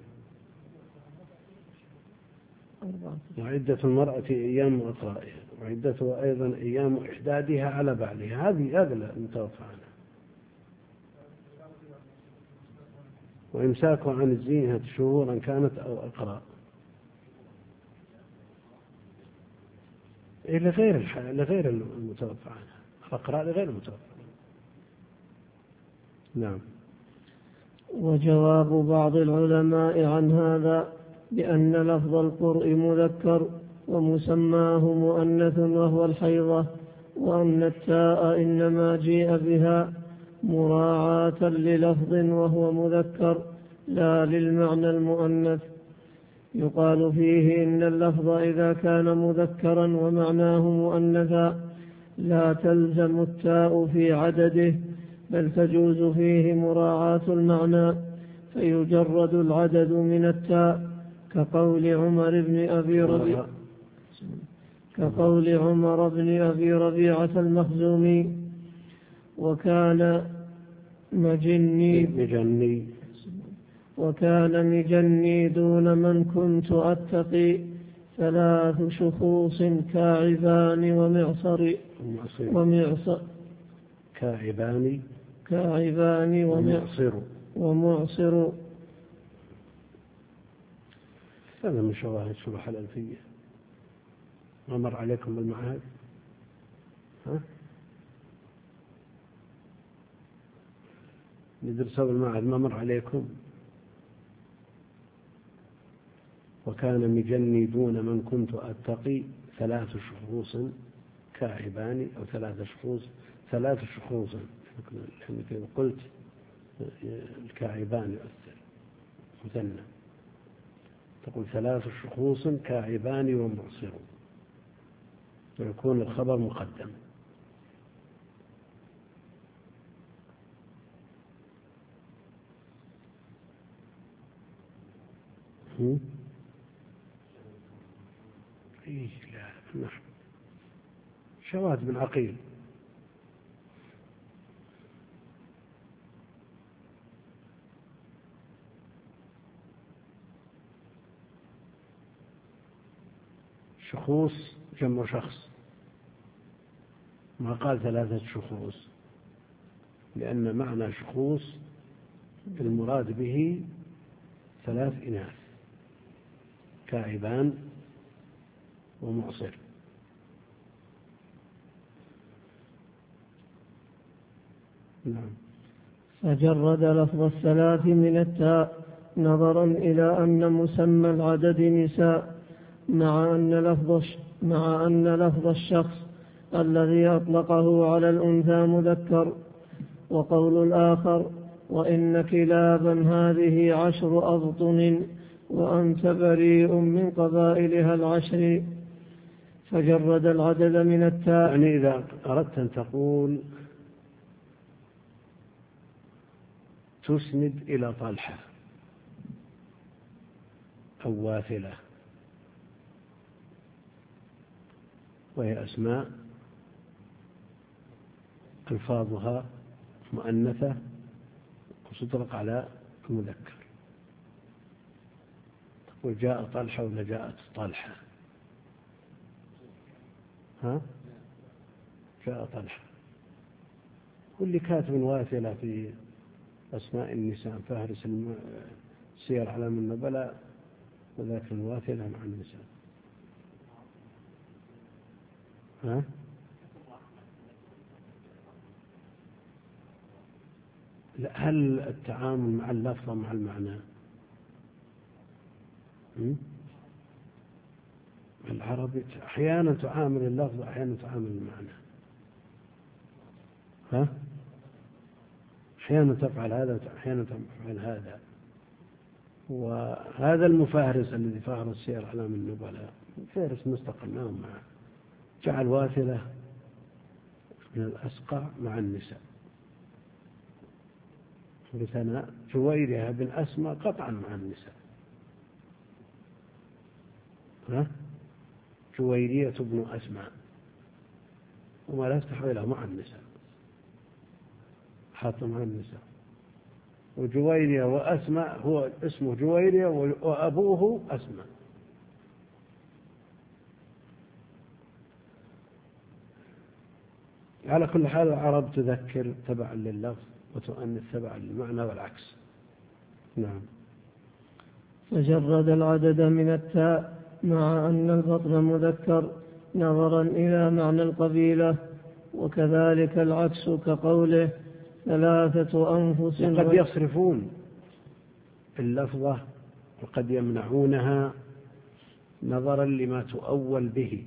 وعدة المرأة أيام إقرائها، وعدتها أيضا أيام إحدادها على بعضها. هذه هذا المتوفى عنها. وإمساكه عن الزينة شهورا كانت أو أقرأ. إيه لغير الح... لغير المتوفى عنها. الأقراء لغير المتوفى. نعم. وجواب بعض العلماء عن هذا بأن لفظ القرء مذكر ومسماه مؤنث وهو الحيضة، وأن التاء إنما جيء بها مراعاة للفظ وهو مذكر لا للمعنى المؤنث. يقال فيه إن اللفظ إذا كان مذكرا ومعناه مؤنثا لا تلزم التاء في عدده، بل تجوز فيه مراعاة المعنى فيجرد العدد من التاء، كقول عمر بن أبي ربيعة كقول عمر بن أبي ربيعة المخزومي: وكان مجني مجني وكان مجني دون من كنت أتقي ثلاث شخوص كاعبان ومعصر ومعصر كاعبان كاعبان ومعصر ومعصر. هذا من شواهد شروح الألفية. ما مر عليكم بالمعهد؟ ها؟ ندرسوا بالمعهد ما مر عليكم؟ وكان مجني دون من كنت أتقي ثلاث شخوص كاعبان أو ثلاث شخوص ثلاث شخوص كما قلت الكاعبان يؤثر مثنى، تقول ثلاث شخوص كاعبان ومعصر، ويكون الخبر مقدم. هم؟ إيه لا نعم. شواهد بن عقيل. شخوص جمع شخص، ما قال ثلاثة شخوص، لأن معنى شخوص المراد به ثلاث إناث كاعبان ومعصر. نعم. فجرد لفظ الثلاث من التاء نظرا إلى أن مسمى العدد نساء، مع أن لفظ مع أن لفظ الشخص الذي أطلقه على الأنثى مذكر. وقول الآخر: وإن كلابا هذه عشر أبطن وأنت بريء من قبائلها العشر، فجرد العدد من التاء. يعني إذا أردت أن تقول تسند إلى طلحة أو واثلة، وهي أسماء ألفاظها مؤنثة وتطلق على المذكر، تقول جاء طلحة ولا جاءت طلحة؟ ها؟ جاء طلحة. واللي كاتب واثلة في أسماء النساء فهرس السير علام النبلاء وذاك الواثلة مع النساء. ها؟ هل التعامل مع اللفظ مع المعنى؟ العربي أحيانا تعامل اللفظ أحيانا تعامل المعنى. ها؟ أحيانا تفعل هذا أحيانا تفعل هذا. وهذا المفهرس الذي فهرس سير أعلام النبلاء فهرس مستقل ما معه، جعل واثلة من الأسقع مع النساء بثناء جويرها بن أسماء قطعا مع النساء. ها؟ جويرية بن أسماء وما لا يفتح إلى مع النساء، حاط مع النساء. وجويرية وأسماء هو اسمه جويرية وأبوه أسماء. على كل حال العرب تذكر تبعا لللفظ وتؤنث تبعا للمعنى والعكس. نعم. فجرد العدد من التاء مع أن البطن مذكر نظرا إلى معنى القبيلة، وكذلك العكس كقوله ثلاثة أنفس. وقد يصرفون اللفظة وقد يمنعونها نظرا لما تؤول به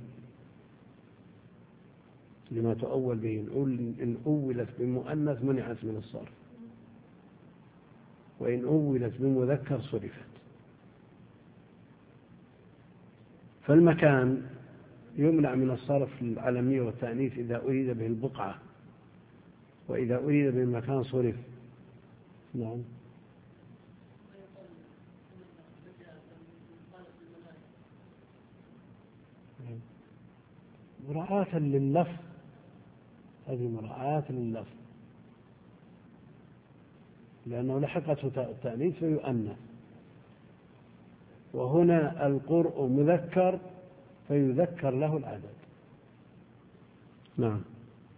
لما تؤول به إن أولت بمؤنث منعت من الصرف، وإن أولت بمذكر صرفت. فالمكان يمنع من الصرف العلمية والتأنيث إذا أريد به البقعة، وإذا أريد به المكان صرف. نعم. مراعاة لللفظ، هذه مراعاة لللفظ، لأنه لحقته التأنيث فيؤنث، وهنا القرء مذكر فيذكر له العدد. نعم.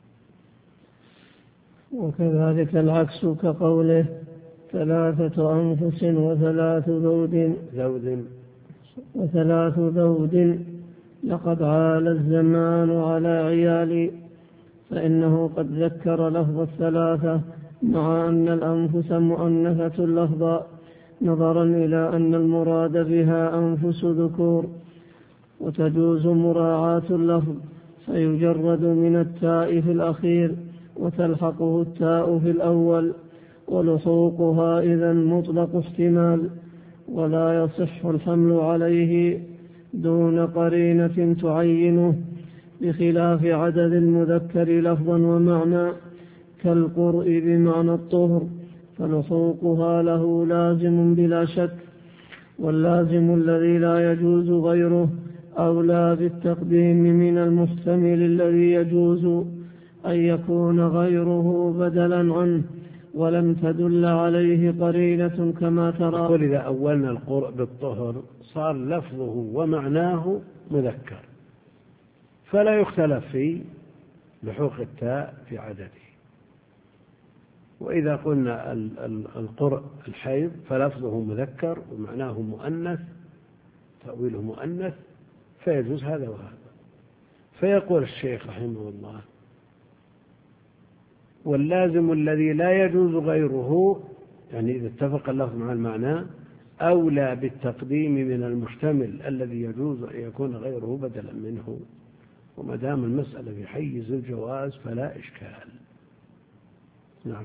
وكذلك العكس كقوله ثلاثة أنفس وثلاث ذود ذود وثلاث ذود لقد عال الزمان على عيالي، فإنه قد ذكر لفظ الثلاثة مع أن الأنفس مؤنثة لفظا نظرا إلى أن المراد بها أنفس ذكور، وتجوز مراعاة اللفظ فيجرد من التاء في الأخير وتلحقه التاء في الأول، ولحوقها إذا مطلق احتمال، ولا يصح الحمل عليه دون قرينة تعينه، بخلاف عدد المذكر لفظا ومعنى كالقرء بمعنى الطهر، فلحوقها له لازم بلا شك، واللازم الذي لا يجوز غيره أولى بالتقديم من المحتمل الذي يجوز أن يكون غيره بدلا عنه، ولم تدل عليه قرينة كما ترى. نقول إذا أولنا القرء بالطهر صار لفظه ومعناه مذكر، فلا يختلف في لحوق التاء في عدده. وإذا قلنا القرء الحيض فلفظه مذكر ومعناه مؤنث، تأويله مؤنث، فيجوز هذا وهذا. فيقول الشيخ رحمه الله: واللازم الذي لا يجوز غيره، يعني إذا اتفق اللفظ مع المعنى، أولى بالتقديم من المحتمل الذي يجوز أن يكون غيره بدلا منه. وما دام المسألة في حيز الجواز فلا إشكال. نعم.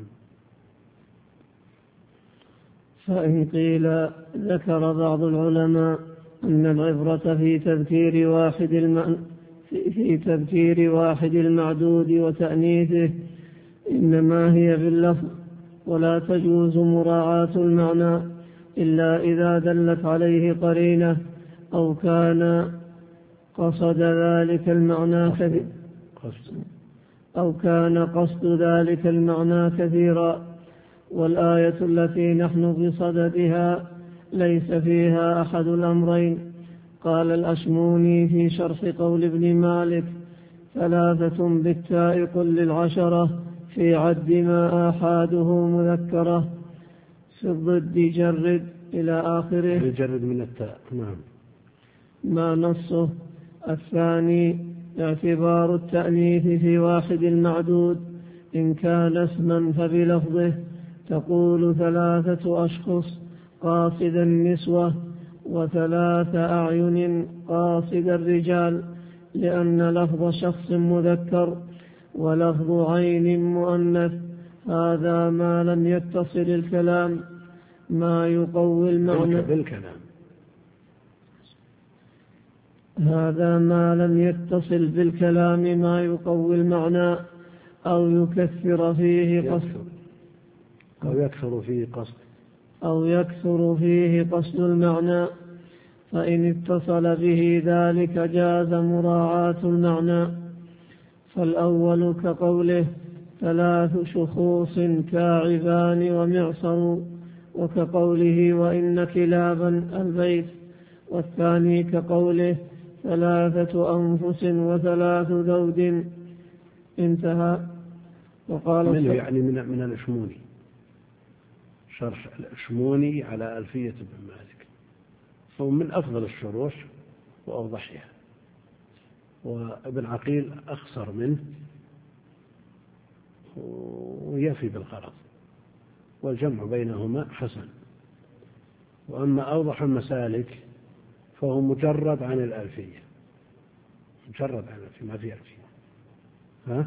فإن قيل ذكر بعض العلماء أن العبرة في تذكير واحد الم... في تذكير واحد المعدود وتأنيثه إنما هي باللفظ، ولا تجوز مراعاة المعنى إلا إذا دلت عليه قرينة أو كان قصد ذلك المعنى كثيرا أو كان قصد ذلك المعنى كثيرا. والآية التي نحن بصددها ليس فيها أحد الأمرين. قال الأشموني في شرح قول ابن مالك: ثلاثة بالتاء قل للعشرة في عد ما آحاده مذكرة، في الضد جرد إلى آخره. يجرد من التاء. نعم. ما نصه. الثاني اعتبار التأنيث في واحد المعدود، إن كان اسما فبلفظه، تقول ثلاثة أشخص قاصد النسوة، وثلاث أعين قاصد الرجال، لأن لفظ شخص مذكر ولفظ عين مؤنث. هذا ما لم يتصل الكلام ما يقوي المعنى بالكلام هذا ما لم يتصل بالكلام ما يقوي المعنى أو يكثر فيه قصد أو يكثر فيه قصد أو يكثر فيه قصد المعنى، فإن اتصل به ذلك جاز مراعاة المعنى. فالأول كقوله ثلاث شخوص كاعبان ومعصر وكقوله وإن كلابا البيت، والثاني كقوله ثلاثة أنفس وثلاث ذود. انتهى. وقال منه يعني من من الأشموني، شرح الأشموني على ألفية ابن مالك، هو من أفضل الشروح وأوضحها، وابن عقيل أخسر منه ويفي بالغرض، والجمع بينهما حسن. وأما أوضح المسالك فهو مجرد عن الألفية، مجرد عن الألفية، ما في ألفية، ها؟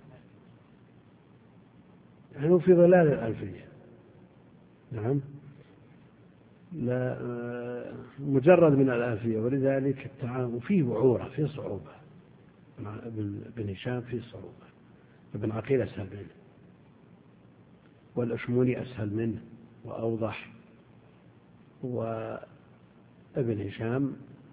يعني في ظلال الألفية، نعم، لا مجرد من الألفية، ولذلك التعامل فيه وعورة، فيه صعوبة. ابن هشام فيه صعوبة، ابن عقيل أسهل منه، والأشموني أسهل منه وأوضح، وابن هشام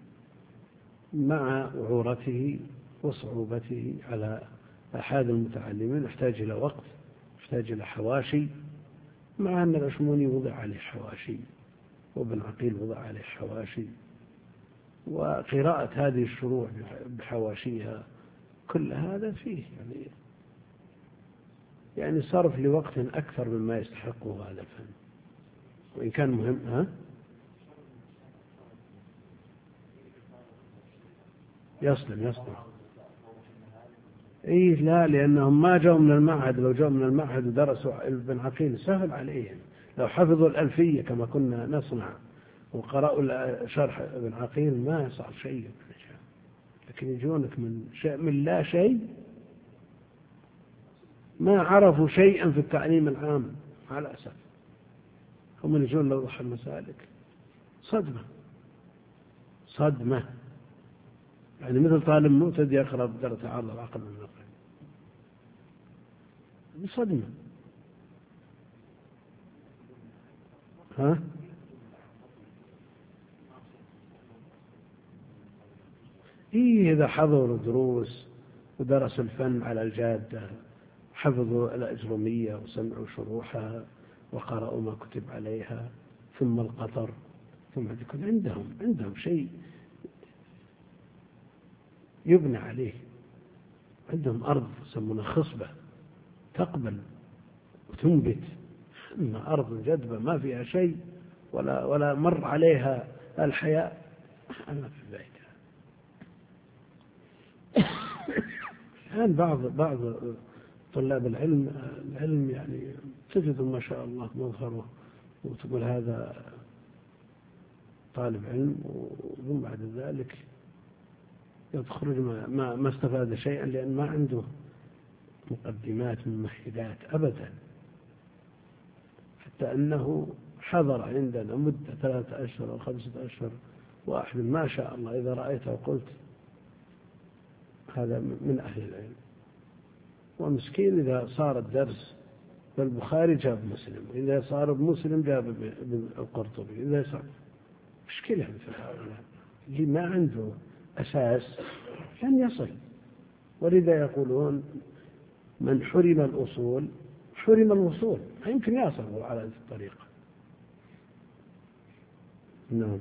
مع وعورته وصعوبته على أحد المتعلمين يحتاج إلى وقت، يحتاج إلى حواشي، مع أن الأشموني وضع عليه حواشي وابن عقيل وضع عليه حواشي، وقراءة هذه الشروح بحواشيها كل هذا فيه يعني يعني صرف لوقت أكثر مما يستحقه هذا الفن، وإن كان مهم. ها؟ يسلم يسلم. إيه لا، لأنهم ما جاءوا من المعهد، لو جاءوا من المعهد ودرسوا ابن عقيل سهل عليهم، لو حفظوا الألفية كما كنا نصنع وقرأوا شرح ابن عقيل ما صار شيء، لكن يجونك من شيء من لا شيء، ما عرفوا شيئا في التعليم العام على الأسف، هم يجون لوضح المسالك صدمة صدمة، يعني مثل طالب مبتدئ يقرأ بدرجة عرض العقل والنقل، صدمة. ها؟ إيه إذا حضروا دروس ودرسوا الفن على الجادة، حفظوا الأجرمية وسمعوا شروحها وقرأوا ما كتب عليها، ثم القطر، ثم يكون عندهم عندهم شيء يبنى عليه، عندهم أرض يسمونها خصبة تقبل وتنبت، أما أرض جدبة ما فيها شيء ولا ولا مر عليها الحياة أنا في بيتها. الآن بعض بعض طلاب العلم العلم يعني تجد ما شاء الله مظهره وتقول هذا طالب علم، ومن بعد ذلك يخرج ما, ما, ما استفاد شيئا، لأن ما عنده مقدمات ممهدات أبدا، حتى أنه حضر عندنا مدة ثلاثة أشهر أو خمسة أشهر واحد ما شاء الله إذا رأيته وقلت هذا من أهل العلم، ومسكين إذا صار الدرس بالبخاري جاب مسلم، إذا صار بمسلم جاب ابن القرطبي، إذا صار مشكلة مثل هؤلاء اللي ما عنده أساس لن يصل. ولذا يقولون من حرم الأصول حرم الوصول، ما يمكن يصل على هذه الطريقة. نعم.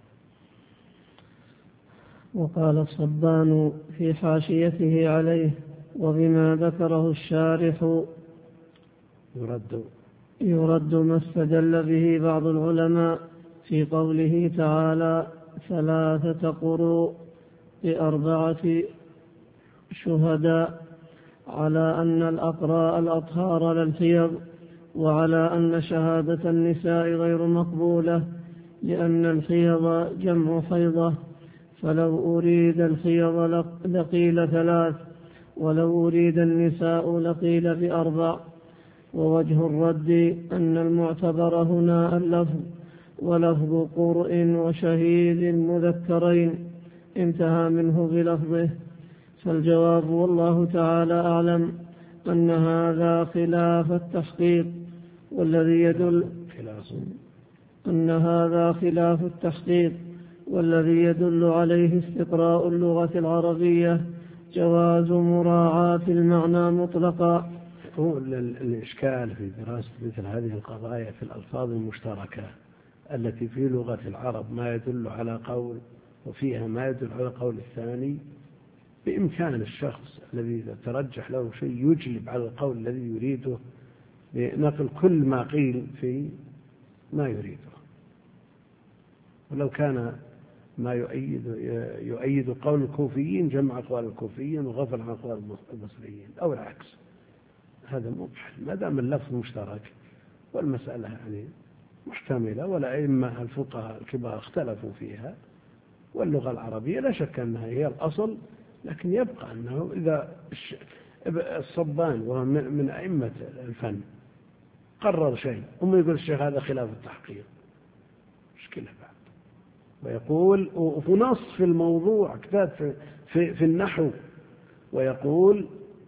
وقال الصبان في حاشيته عليه: وبما ذكره الشارح يرد يرد ما استدل به بعض العلماء في قوله تعالى: ثلاثة قروء بأربعة شهداء، على أن الأقراء الأطهار للحيض، وعلى أن شهادة النساء غير مقبولة لأن الحيض جمع حيضة، فلو أريد الحيض لقيل ثلاث، ولو أريد النساء لقيل بأربع. ووجه الرد أن المعتبر هنا اللفظ، ولفظ قرء وشهيد مذكرين، انتهى منه بلفظه. فالجواب والله تعالى أعلم أن هذا خلاف التحقيق، والذي يدل أن هذا خلاف التحقيق والذي يدل عليه استقراء اللغة العربية جواز مراعاة المعنى مطلقا. يبقى الإشكال في دراسة مثل هذه القضايا في الألفاظ المشتركة التي في لغة العرب ما يدل على قول وفيها ما يدل على قول الثاني. بإمكان الشخص الذي ترجح له شيء يجلب على القول الذي يريده بنقل كل ما قيل في ما يريده، ولو كان ما يؤيد يؤيد قول الكوفيين جمع أقوال الكوفيين وغفل عن أقوال البصريين أو العكس. هذا مبحث ما دام اللفظ مشترك والمسألة يعني محتملة، والأئمة الفقهاء الكبار اختلفوا فيها، واللغة العربية لا شك أنها هي الأصل، لكن يبقى أنه إذا الصبان وهو من أئمة الفن قرر شيء ثم يقول الشيخ هذا خلاف التحقيق مشكلة بعد، ويقول وفي نص في الموضوع كتاب في, في النحو ويقول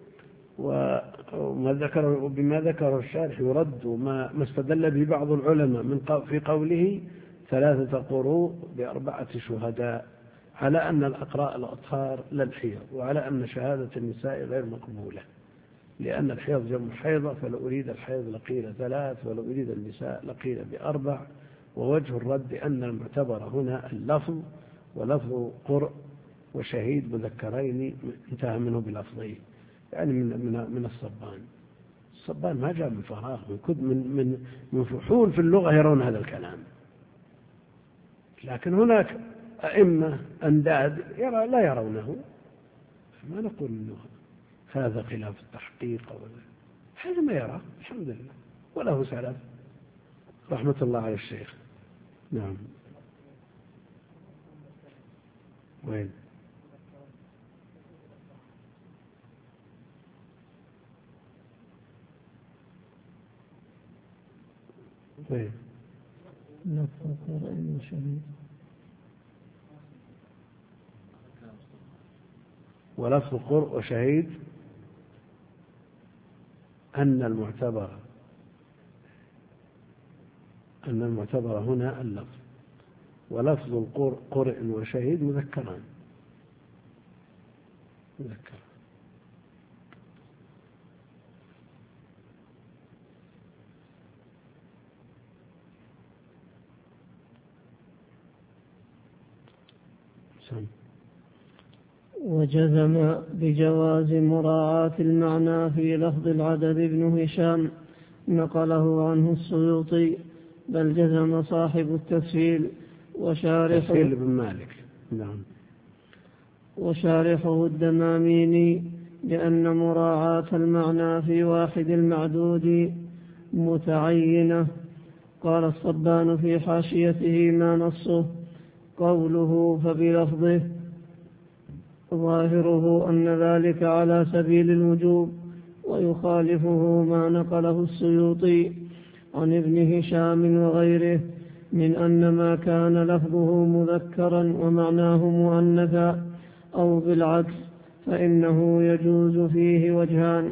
وما ذكره بما ذكره الشارح يرد وما ما استدل به بعض العلماء من في قوله ثلاثة قروء بأربعة شهداء على أن الأقراء الأطهار لا الحيض، وعلى أن شهادة النساء غير مقبولة لأن الحيض جمع حيضة، فلو أريد الحيض لقيل ثلاث ولو أريد النساء لقيل بأربع. ووجه الرد أن المعتبر هنا اللفظ، ولفظ قرء وشهيد مذكرين انتهى منه بلفظين، يعني من من من الصبان. الصبان ما جاء من فراغ، من من من فحول في اللغة يرون هذا الكلام، لكن هناك أئمة أنداد يرى لا يرونه، ما نقول إنه هذا خلاف التحقيق ولا هذا ما يرى الحمد لله، وله سلف رحمة الله على الشيخ. نعم. وين؟ وين؟ لفظ قرء وشهيد. ولفظ قرء وشهيد أن المعتبر أن المعتبر هنا اللفظ، ولفظ القرء قرء وشهيد مذكران مذكر. سم. وجزم بجواز مراعاة المعنى في لفظ العدد ابن هشام نقله عنه السيوطي، بل جزم صاحب التسهيل وشارحه تسهيل بن مالك. نعم. وشارحه الدماميني لأن مراعاة المعنى في واحد المعدود متعينة. قال الصبان في حاشيته ما نصه قوله فبلفظه ظاهره أن ذلك على سبيل الوجوب، ويخالفه ما نقله السيوطي عن ابن هشام وغيره من أن ما كان لفظه مذكرا ومعناه مؤنثا أو بالعكس فإنه يجوز فيه وجهان.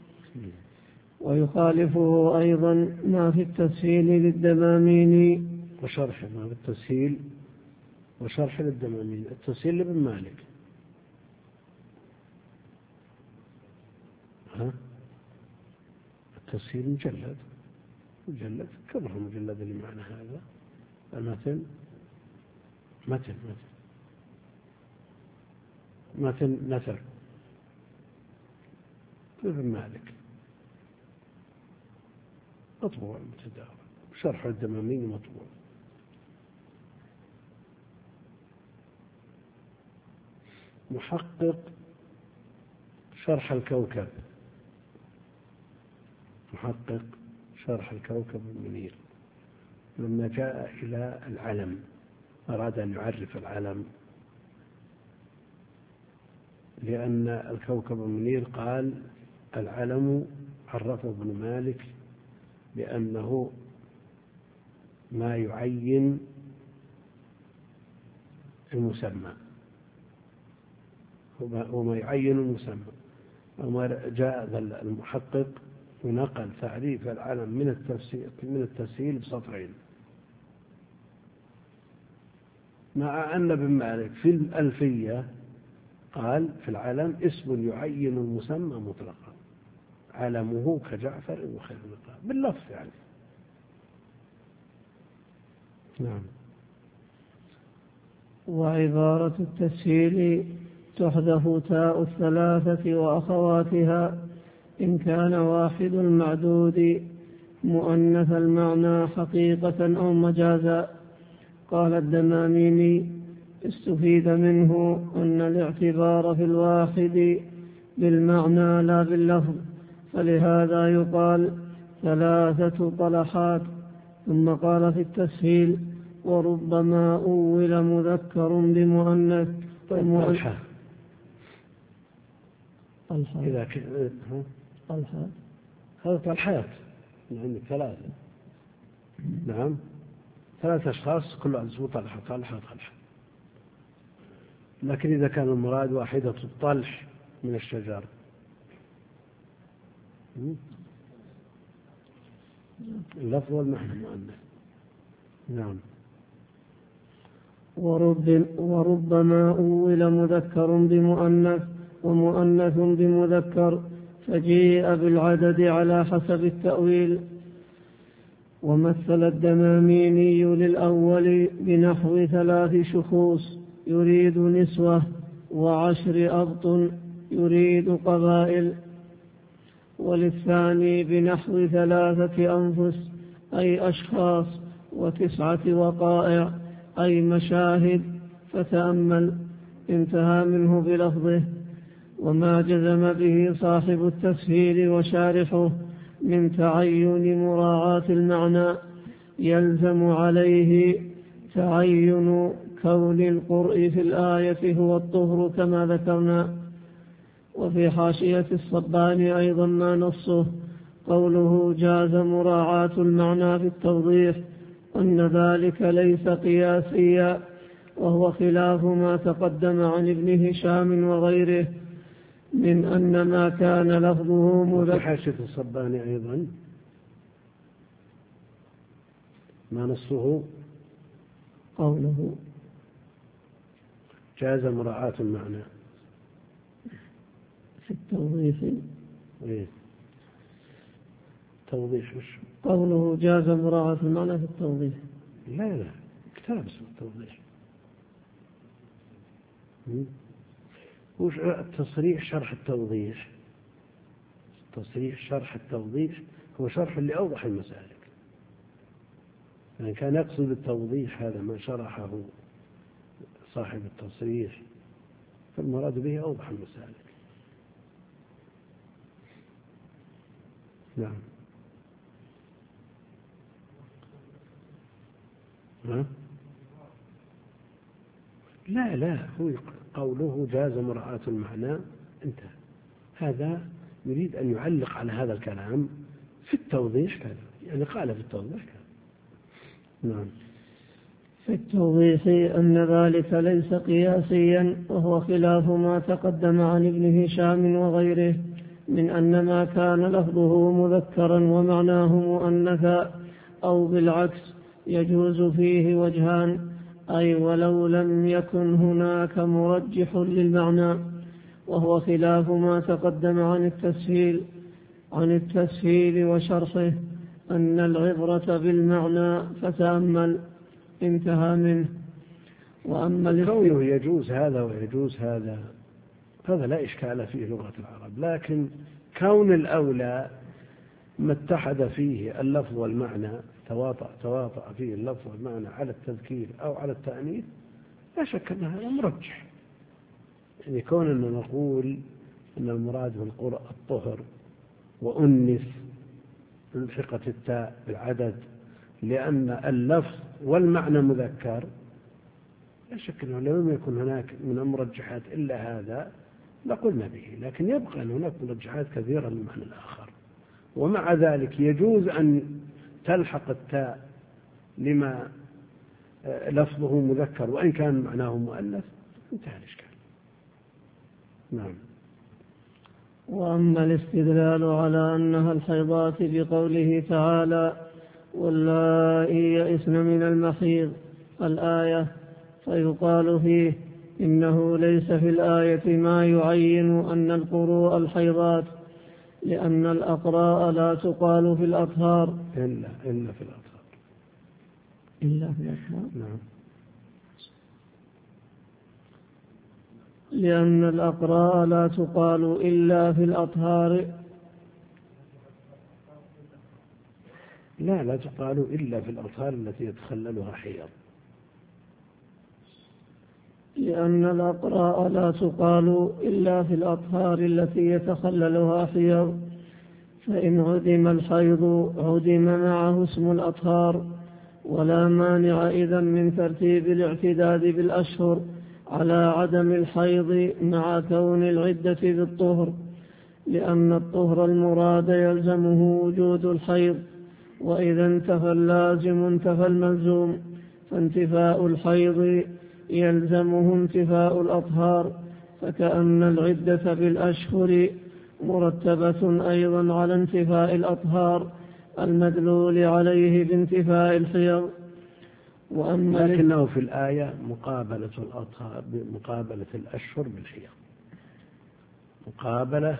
ويخالفه أيضا ما في التسهيل للدماميني وشرح ما في التسهيل وشرح للدماميني. التسهيل لابن مالك. ها؟ التسهيل مجلد مجلد كبر مجلد اللي معنى هذا المتن متن متن متن نثر ابن مالك مطبوع متداول، شرح الدمامين مطبوع. محقق شرح الكوكب محقق شرح الكوكب المنير لما جاء إلى العلم أراد أن يعرف العلم، لأن الكوكب المنير قال العلم عرفه ابن مالك بأنه ما يعين المسمى وما يعين المسمى. وما جاء المحقق ونقل تعريف العلم من التفسير من التسهيل بسطرين، مع أن ابن مالك في الألفية قال في العلم اسم يعين المسمى مطلقا، علمه كجعفر وخير باللفظ يعني. نعم. وعبارة التسهيل تحذف تاء الثلاثة وأخواتها إن كان واحد المعدود مؤنث المعنى حقيقة أو مجازا. قال الدماميني استفيد منه أن الاعتبار في الواحد بالمعنى لا باللفظ، فلهذا يقال ثلاثة طلحات. ثم قال في التسهيل وربما أول مذكر بمؤنث. طلحة طلحة إذا كان طلحة هذا طلحات عندك ثلاثة. نعم ثلاثة أشخاص كل واحد اسمه طلحة طلحة طلحة. لكن إذا كان المراد واحدة الطلح من الشجر اللفظ والمعنى مؤنث. نعم. ورب وربما أول مذكر بمؤنث ومؤنث بمذكر، فجيء بالعدد على حسب التأويل. ومثل الدماميني للأول بنحو ثلاث شخوص يريد نسوة، وعشر أبط يريد قبائل. وللثاني بنحو ثلاثة أنفس أي أشخاص، وتسعة وقائع أي مشاهد، فتأمل. انتهى منه بلفظه. وما جزم به صاحب التسهيل وشارحه من تعين مراعاة المعنى يلزم عليه تعين كون القرء في الآية هو الطهر كما ذكرنا. وفي حاشية الصباني أيضا ما نصه قوله جاز مراعاة المعنى في التوضيح أن ذلك ليس قياسيا، وهو خلاف ما تقدم عن ابن هشام وغيره من أن ما كان لفظه مذكر. وفي حاشية الصباني أيضا ما نصه قوله جاز مراعاة المعنى في التوضيح. إيه؟ توضيح وش؟ قوله جاز مراعاة المعنى في التوضيح. لا لا كتاب اسمه التوضيح. وش التصريح شرح التوضيح؟ تصريح شرح التوضيح هو شرح اللي أوضح المسالك. يعني كان يقصد التوضيح هذا ما شرحه صاحب التصريح، فالمراد به أوضح المسالك. نعم. ها؟ لا لا هو قوله جاز مراعاة المعنى انتهى. هذا يريد أن يعلق على هذا الكلام في التوضيح كذا، يعني قال في التوضيح كذا. نعم. في التوضيح أن ذلك ليس قياسيا، وهو خلاف ما تقدم عن ابن هشام وغيره من أن ما كان لفظه مذكرا ومعناه مؤنثا أو بالعكس يجوز فيه وجهان، أي ولو لم يكن هناك مرجح للمعنى، وهو خلاف ما تقدم عن التسهيل عن التسهيل وشرحه أن العبرة بالمعنى فتأمل. انتهى منه. وأما كونه يجوز هذا ويجوز هذا هذا لا إشكال فيه لغة العرب، لكن كون الأولى ما اتحد فيه اللفظ والمعنى تواطأ تواطأ فيه اللفظ والمعنى على التذكير أو على التأنيث لا شك أن هذا مرجح. يعني كون أن نقول أن المراد بالقرء الطهر وأنث الحقة التاء بالعدد لأن اللفظ والمعنى مذكر، لا شك أنه لم يكن هناك من المرجحات إلا هذا لقلنا به، لكن يبقى أن هناك مرجحات كثيرة للمعنى الآخر. ومع ذلك يجوز أن تلحق التاء لما لفظه مذكر وإن كان معناه مؤنث، انتهى الإشكال. نعم. وأما الاستدلال على أنها الحيضات بقوله تعالى واللائي يئسن من المحيض الآية، فيقال فيه إنه ليس في الآية ما يعين أن القروء الحيضات، لأن الأقراء لا تقال في الأطهار إلا إلا في الأطهار إلا في الأطهار نعم. لأن الأقراء لا تقال إلا في الأطهار لا لا تقال إلا في الأطهار التي يتخللها حيض. لأن الأقراء لا تقال إلا في الأطهار التي يتخللها حيض، فإن عدم الحيض عدم معه اسم الأطهار، ولا مانع إذن من ترتيب الاعتداد بالأشهر على عدم الحيض مع كون العدة بالطهر، لأن الطهر المراد يلزمه وجود الحيض، وإذا انتفى اللازم انتفى الملزوم، فانتفاء الحيض يلزمه انتفاء الأطهار، فكأن العدة بالأشهر مرتبة أيضا على انتفاء الأطهار المدلول عليه بانتفاء الحيض. وأما لكنه في الآية مقابلة الأطهار مقابلة الأشهر بالحيض، مقابلة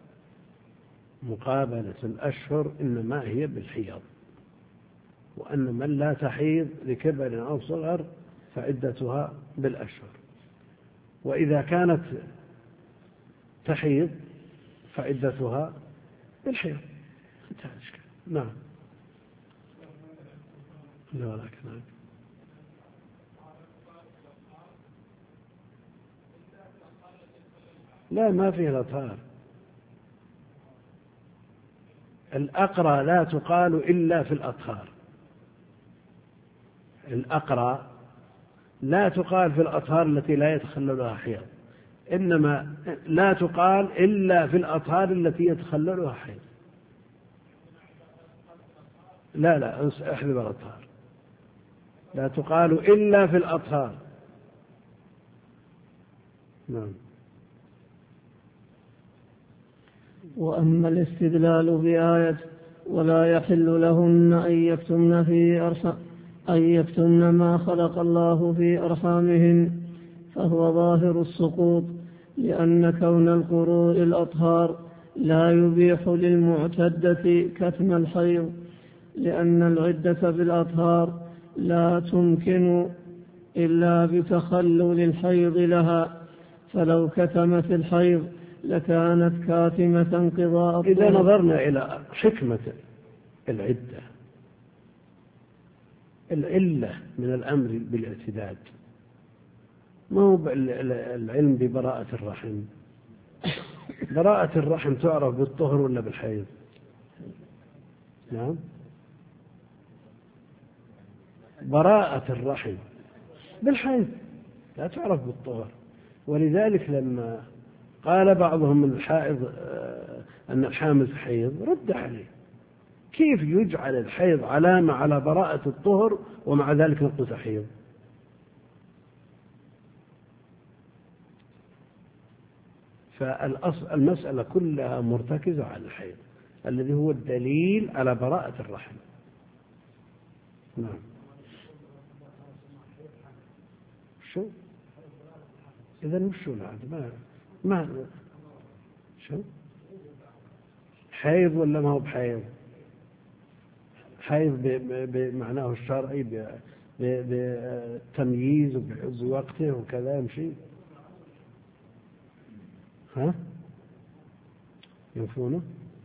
مقابلة الأشهر إنما هي بالحيض، وأن من لا تحيض لكبر أو صغر فعدتها بالأشهر، وإذا كانت تحيض فعدتها بالحيض. نعم. لا لكن لا ما فيه الأطهار. الأقرى لا تقال إلا في الأطهار، الأقرى لا تقال في الأطهار التي لا يتخللها حيض، إنما لا تقال إلا في الأطهار التي يتخللها حيض. لا لا احذف الأطهار، لا تقال إلا في الأطهار. نعم. وأما الاستدلال بآية ولا يحل لهن أن يكتمن في أرحام أن يكتمن ما خلق الله في أرحامهن، فهو ظاهر السقوط، لأن كون القروء الأطهار لا يبيح للمعتدة كتم الحيض، لأن العدة بالأطهار لا تمكن إلا بتخلل الحيض لها، فلو كتمت الحيض لكانت كاتمة انقضاء الطهر. إذا نظرنا إلى حكمة العدة، العلة من الأمر بالاعتداد ما هو العلم ببراءة الرحم. براءة الرحم تعرف بالطهر ولا بالحيض؟ نعم. براءة الرحم بالحيض لا تعرف بالطهر، ولذلك لما قال بعضهم من الحائض أن الحامل حيض رد عليه، كيف يجعل الحيض علامة على براءة الطهر ومع ذلك نقول تحيض؟ فالمسألة كلها مرتكزة على الحيض الذي هو الدليل على براءة الرحم. نعم. شو إذا مش شو العادة ما ما شو حيض ولا ما هو بحيض؟ حيض بمعناه الشرعي بتمييز بوقته وكذا يمشي. ها ينفونه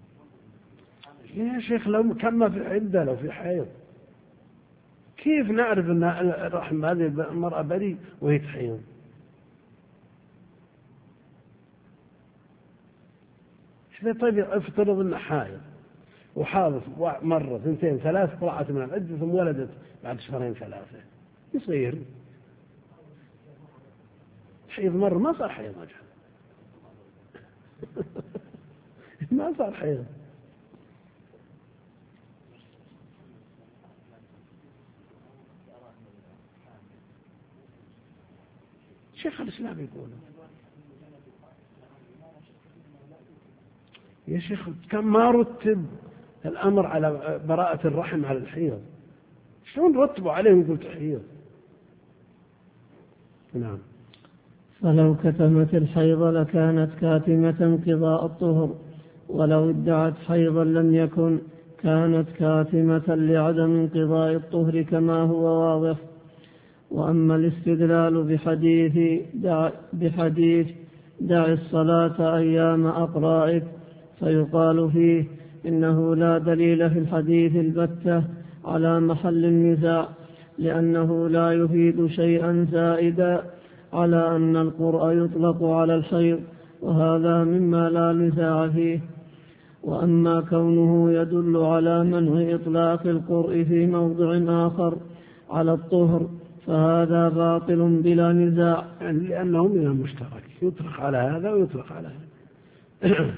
يا شيخ؟ لو كان ما في عدة لو في حيض كيف نعرف أن الرحم هذه المرأة بريء وهي تحيض؟ طيب افترض أنها حائض وحاضت مرة ثنتين ثلاث طلعت من العدة ثم ولدت بعد شهرين ثلاثة، يصير حيض مرة ما صار حيض وجه ما صار حيض. شيخ الإسلام يقول يا شيخ كم ما رتب الأمر على براءة الرحم على الحيض، شلون رتبوا عليه ويقول تحيض؟ نعم. فلو كتمت الحيض لكانت كاتمة انقضاء الطهر، ولو ادعت حيضا لم يكن، كانت كاتمة لعدم انقضاء الطهر كما هو واضح. وأما الاستدلال بحديث دع, بحديث دع الصلاة أيام أقرائك فيقال فيه إنه لا دليل في الحديث البتة على محل النزاع، لأنه لا يفيد شيئا زائدا على أن القرء يطلق على الحيض، وهذا مما لا نزاع فيه. وأما كونه يدل على منع إطلاق القرء في موضع آخر على الطهر فهذا باطل بلا نزاع، يعني لأنه من المشترك، يطلق على هذا ويطلق على هذا.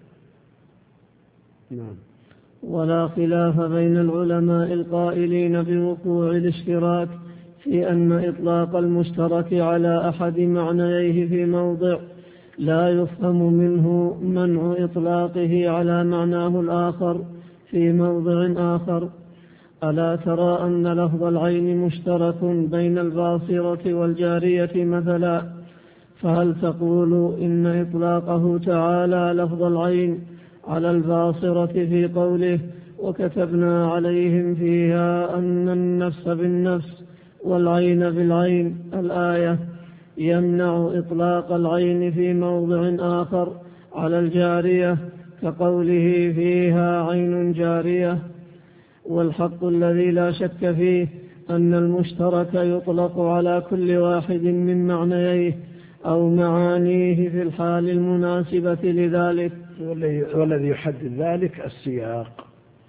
نعم. ولا خلاف بين العلماء القائلين بوقوع الاشتراك في أن إطلاق المشترك على أحد معنييه في موضع لا يفهم منه منع إطلاقه على معناه الآخر في موضع آخر. ألا ترى أن لفظ العين مشترك بين الباصرة والجارية مثلا، فهل تقول إن إطلاقه تعالى لفظ العين على الباصرة في قوله وكتبنا عليهم فيها أن النفس بالنفس والعين بالعين الآية يمنع إطلاق العين في موضع آخر على الجارية كقوله فيها عين جارية؟ والحق الذي لا شك فيه أن المشترك يطلق على كل واحد من معنييه أو معانيه في الحال المناسبة لذلك، والذي يحدد ذلك السياق.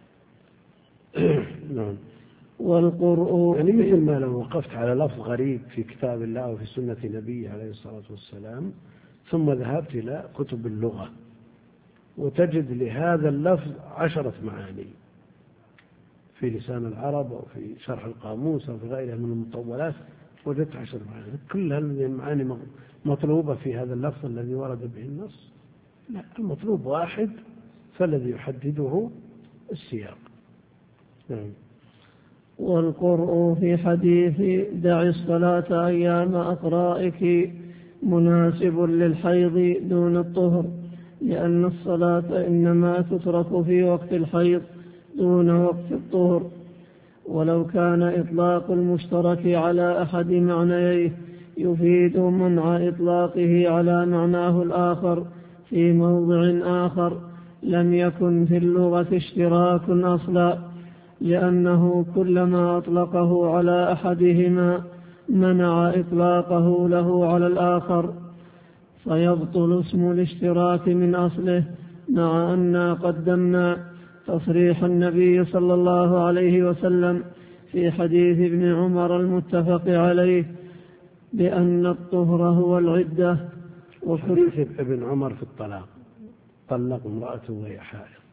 نعم. والقرء يعني مثل ما لو وقفت على لفظ غريب في كتاب الله وفي سنة نبيه عليه الصلاة والسلام ثم ذهبت إلى كتب اللغة وتجد لهذا اللفظ عشرة معاني في لسان العرب أو في شرح القاموس أو في غيرها من المطولات، وجدت عشر معاني، كل هذه المعاني مطلوبة في هذا اللفظ الذي ورد به النص؟ لا، المطلوب واحد، فالذي يحدده السياق. نعم. والقرء في حديث دع الصلاة أيام أقرائك مناسب للحيض دون الطهر، لأن الصلاة إنما تترك في وقت الحيض دون وقت الطهر. ولو كان إطلاق المشترك على أحد معنييه يفيد منع إطلاقه على معناه الآخر في موضع آخر لم يكن في اللغة اشتراك أصلا، لأنه كلما أطلقه على أحدهما منع إطلاقه له على الآخر، فيبطل اسم الاشتراك من أصله، مع أن قدمنا تصريح النبي صلى الله عليه وسلم في حديث ابن عمر المتفق عليه بأن الطهر هو العدة. وحديث ابن عمر في الطلاق، طلق امرأته وهي حائض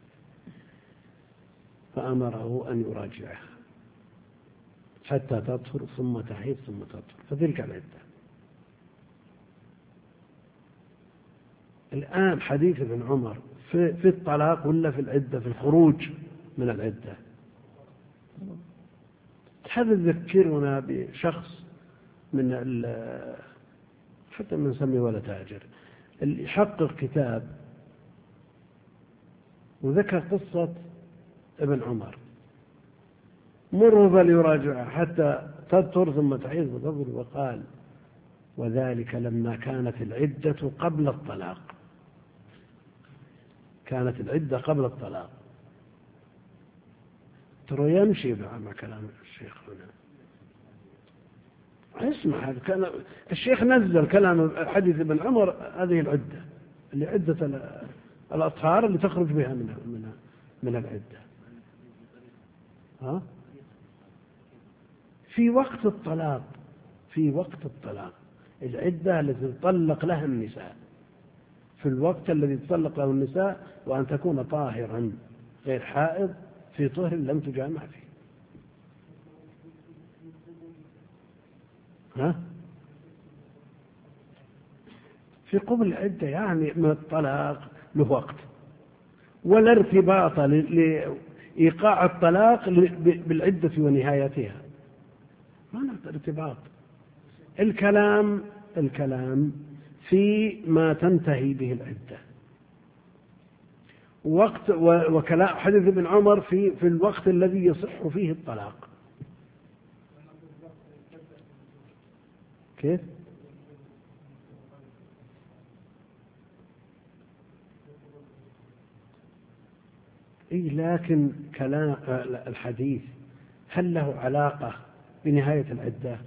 فأمره أن يراجعها حتى تطهر ثم تحيض ثم تطهر، فتلك العدة. الآن حديث ابن عمر في, في الطلاق ولا في العدة، في الخروج من العدة؟ هذا ذكرنا بشخص من حتى من سمي ولا تاجر اللي يحقق كتاب وذكر قصة ابن عمر، مروا فليراجعها حتى تطهر ثم تعيد وتطهر، وقال وذلك لما كانت العدة قبل الطلاق، كانت العدة قبل الطلاق. ترى يمشي مع كلام الشيخ هنا. اسمع، هذا كان الشيخ نزل كلام حديث ابن عمر، هذه العدة اللي عدة الأطهار اللي تخرج بها من من من العدة. ها؟ في وقت الطلاق، في وقت الطلاق العدة التي تطلق لها النساء، في الوقت الذي تطلق له النساء، وأن تكون طاهرا غير حائض في طهر لم تجامع فيه. ها؟ في قبل العدة يعني من الطلاق له وقت، ولا ارتباط لإيقاع الطلاق بالعدة ونهايتها، ما نقدر ارتباط. الكلام الكلام في ما تنتهي به العدة، وقت وكلام حديث ابن عمر في في الوقت الذي يصح فيه الطلاق. كيف؟ إيه لكن كلام الحديث هل له علاقة بنهاية العدة؟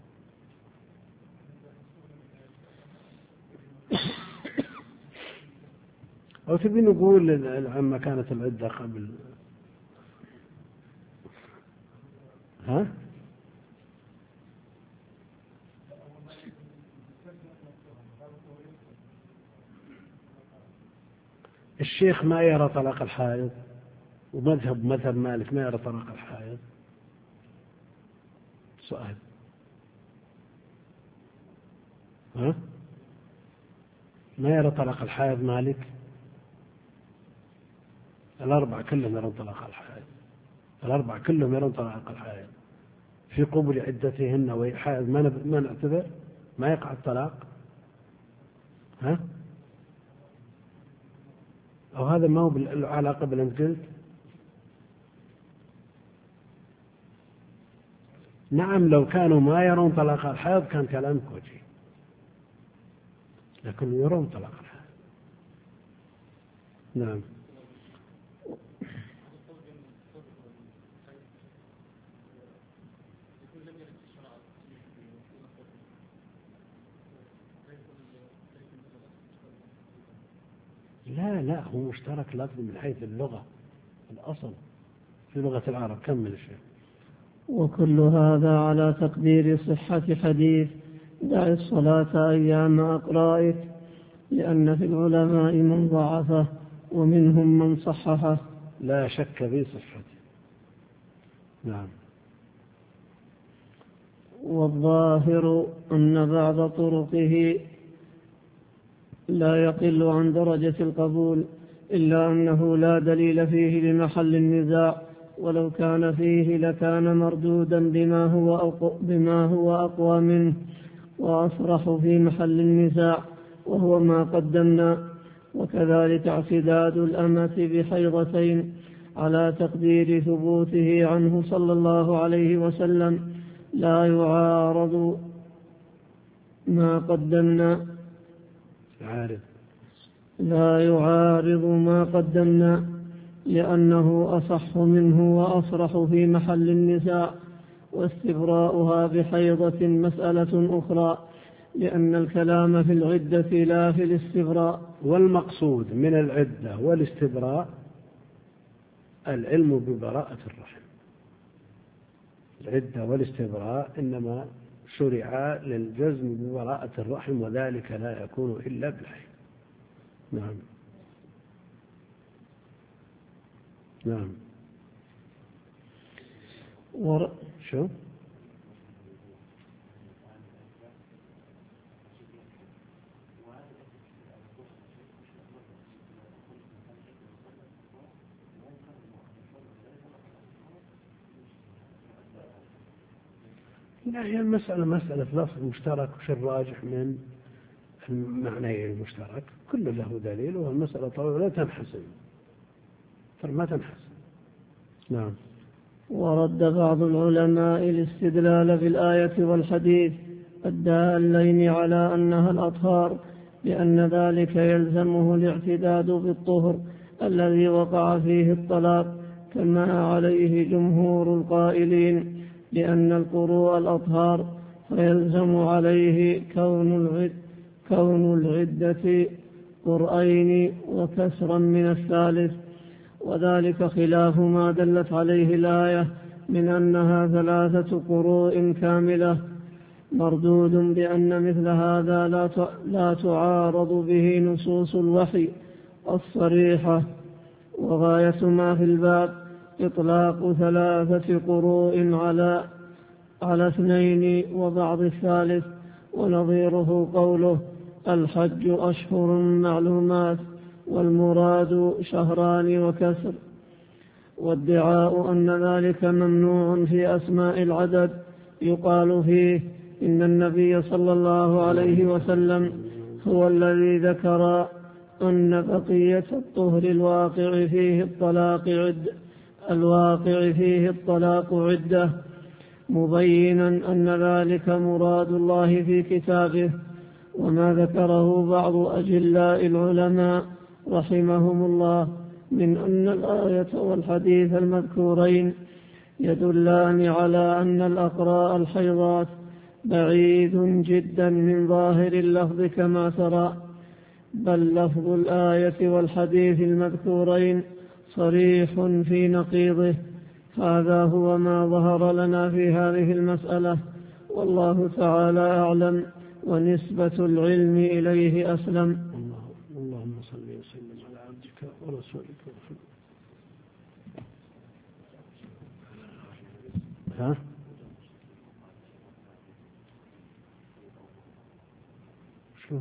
أو تبي نقول عما كانت العدة قبل؟ ها؟ الشيخ ما يرى طلاق الحائض، ومذهب مذهب مالك ما يرى طلاق الحائض. سؤال. ها؟ ما يرى طلاق الحائض مالك؟ الأربعة كلهم يرون طلاق الحائض. الأربعة كلهم يرون طلاق الحائض في قبل عدتهن وهي حائض ما ما نعتبر ما يقع الطلاق. ها؟ أو هذا ما هو بالعلاقة باللي أنت قلت؟ نعم لو كانوا ما يرون طلاق الحائض كان كلامك وجيه، لكن يرون طلاق الحائض. نعم. لا لا هو مشترك لفظ من حيث اللغة الأصل في لغة العرب. كمل الشيخ. وكل هذا على تقدير صحة حديث دع الصلاة أيام أقرائك، لأن في العلماء من ضعفه ومنهم من صححه. لا شك في صحته. نعم. والظاهر أن بعض طرقه لا يقل عن درجة القبول، إلا أنه لا دليل فيه لمحل النزاع، ولو كان فيه لكان مردودا بما هو بما هو أقوى منه وأصرح في محل النزاع، وهو ما قدمنا. وكذلك اعتداد الأمة بحيضتين على تقدير ثبوته عنه صلى الله عليه وسلم لا يعارض ما قدمنا عارض. لا يعارض ما قدمنا لأنه أصح منه وأصرح في محل النزاع. واستبراؤها بحيضة مسألة أخرى، لأن الكلام في العدة لا في الاستبراء. والمقصود من العدة والاستبراء العلم ببراءة الرحم. العدة والاستبراء إنما شرع للجزم ببراءة الرحم، وذلك لا يكون إلا بالحيض. نعم. نعم. ور... شو؟ لا هي المسألة مسألة لفظ مشترك، وش الراجح من المعنيين المشترك؟ كل له دليل، والمسألة طويلة لا تنحسم، ما تنحسم. نعم. ورد بعض العلماء الاستدلال بالآية والحديث الدالين على أنها الأطهار، لأن ذلك يلزمه الاعتداد بالطهر الذي وقع فيه الطلاق، كما عليه جمهور القائلين لأن القروء الأطهار، فيلزم عليه كون العد كون العدة قرئين وكسرا من الثالث، وذلك خلاف ما دلت عليه الآية من أنها ثلاثة قروء كاملة، مردود بأن مثل هذا لا تعارض به نصوص الوحي الصريحة. وغاية ما في الباب إطلاق ثلاثة قروء على على اثنين وبعض الثالث، ونظيره قوله الحج أشهر معلومات والمراد شهران وكسر. وادعاء أن ذلك ممنوع في أسماء العدد يقال فيه إن النبي صلى الله عليه وسلم هو الذي ذكر أن بقية الطهر الواقع فيه الطلاق عد الواقع فيه الطلاق عدة، مبينا أن ذلك مراد الله في كتابه، وما ذكره بعض أجلاء العلماء رحمهم الله من أن الآية والحديث المذكورين يدلان على أن الأقراء الحيضات بعيد جدا من ظاهر اللفظ كما ترى، بل لفظ الآية والحديث المذكورين صريح في نقيضه. هذا هو ما ظهر لنا في هذه المسألة، والله تعالى أعلم، ونسبة العلم إليه أسلم. اللهم صل وسلم على عبدك ورسولك محمد. ها؟ شو؟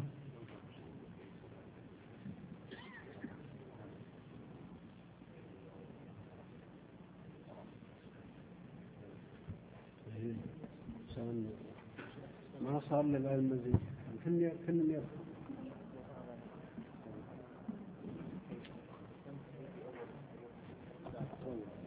ما صار لي بعد المزيد كل كل يوم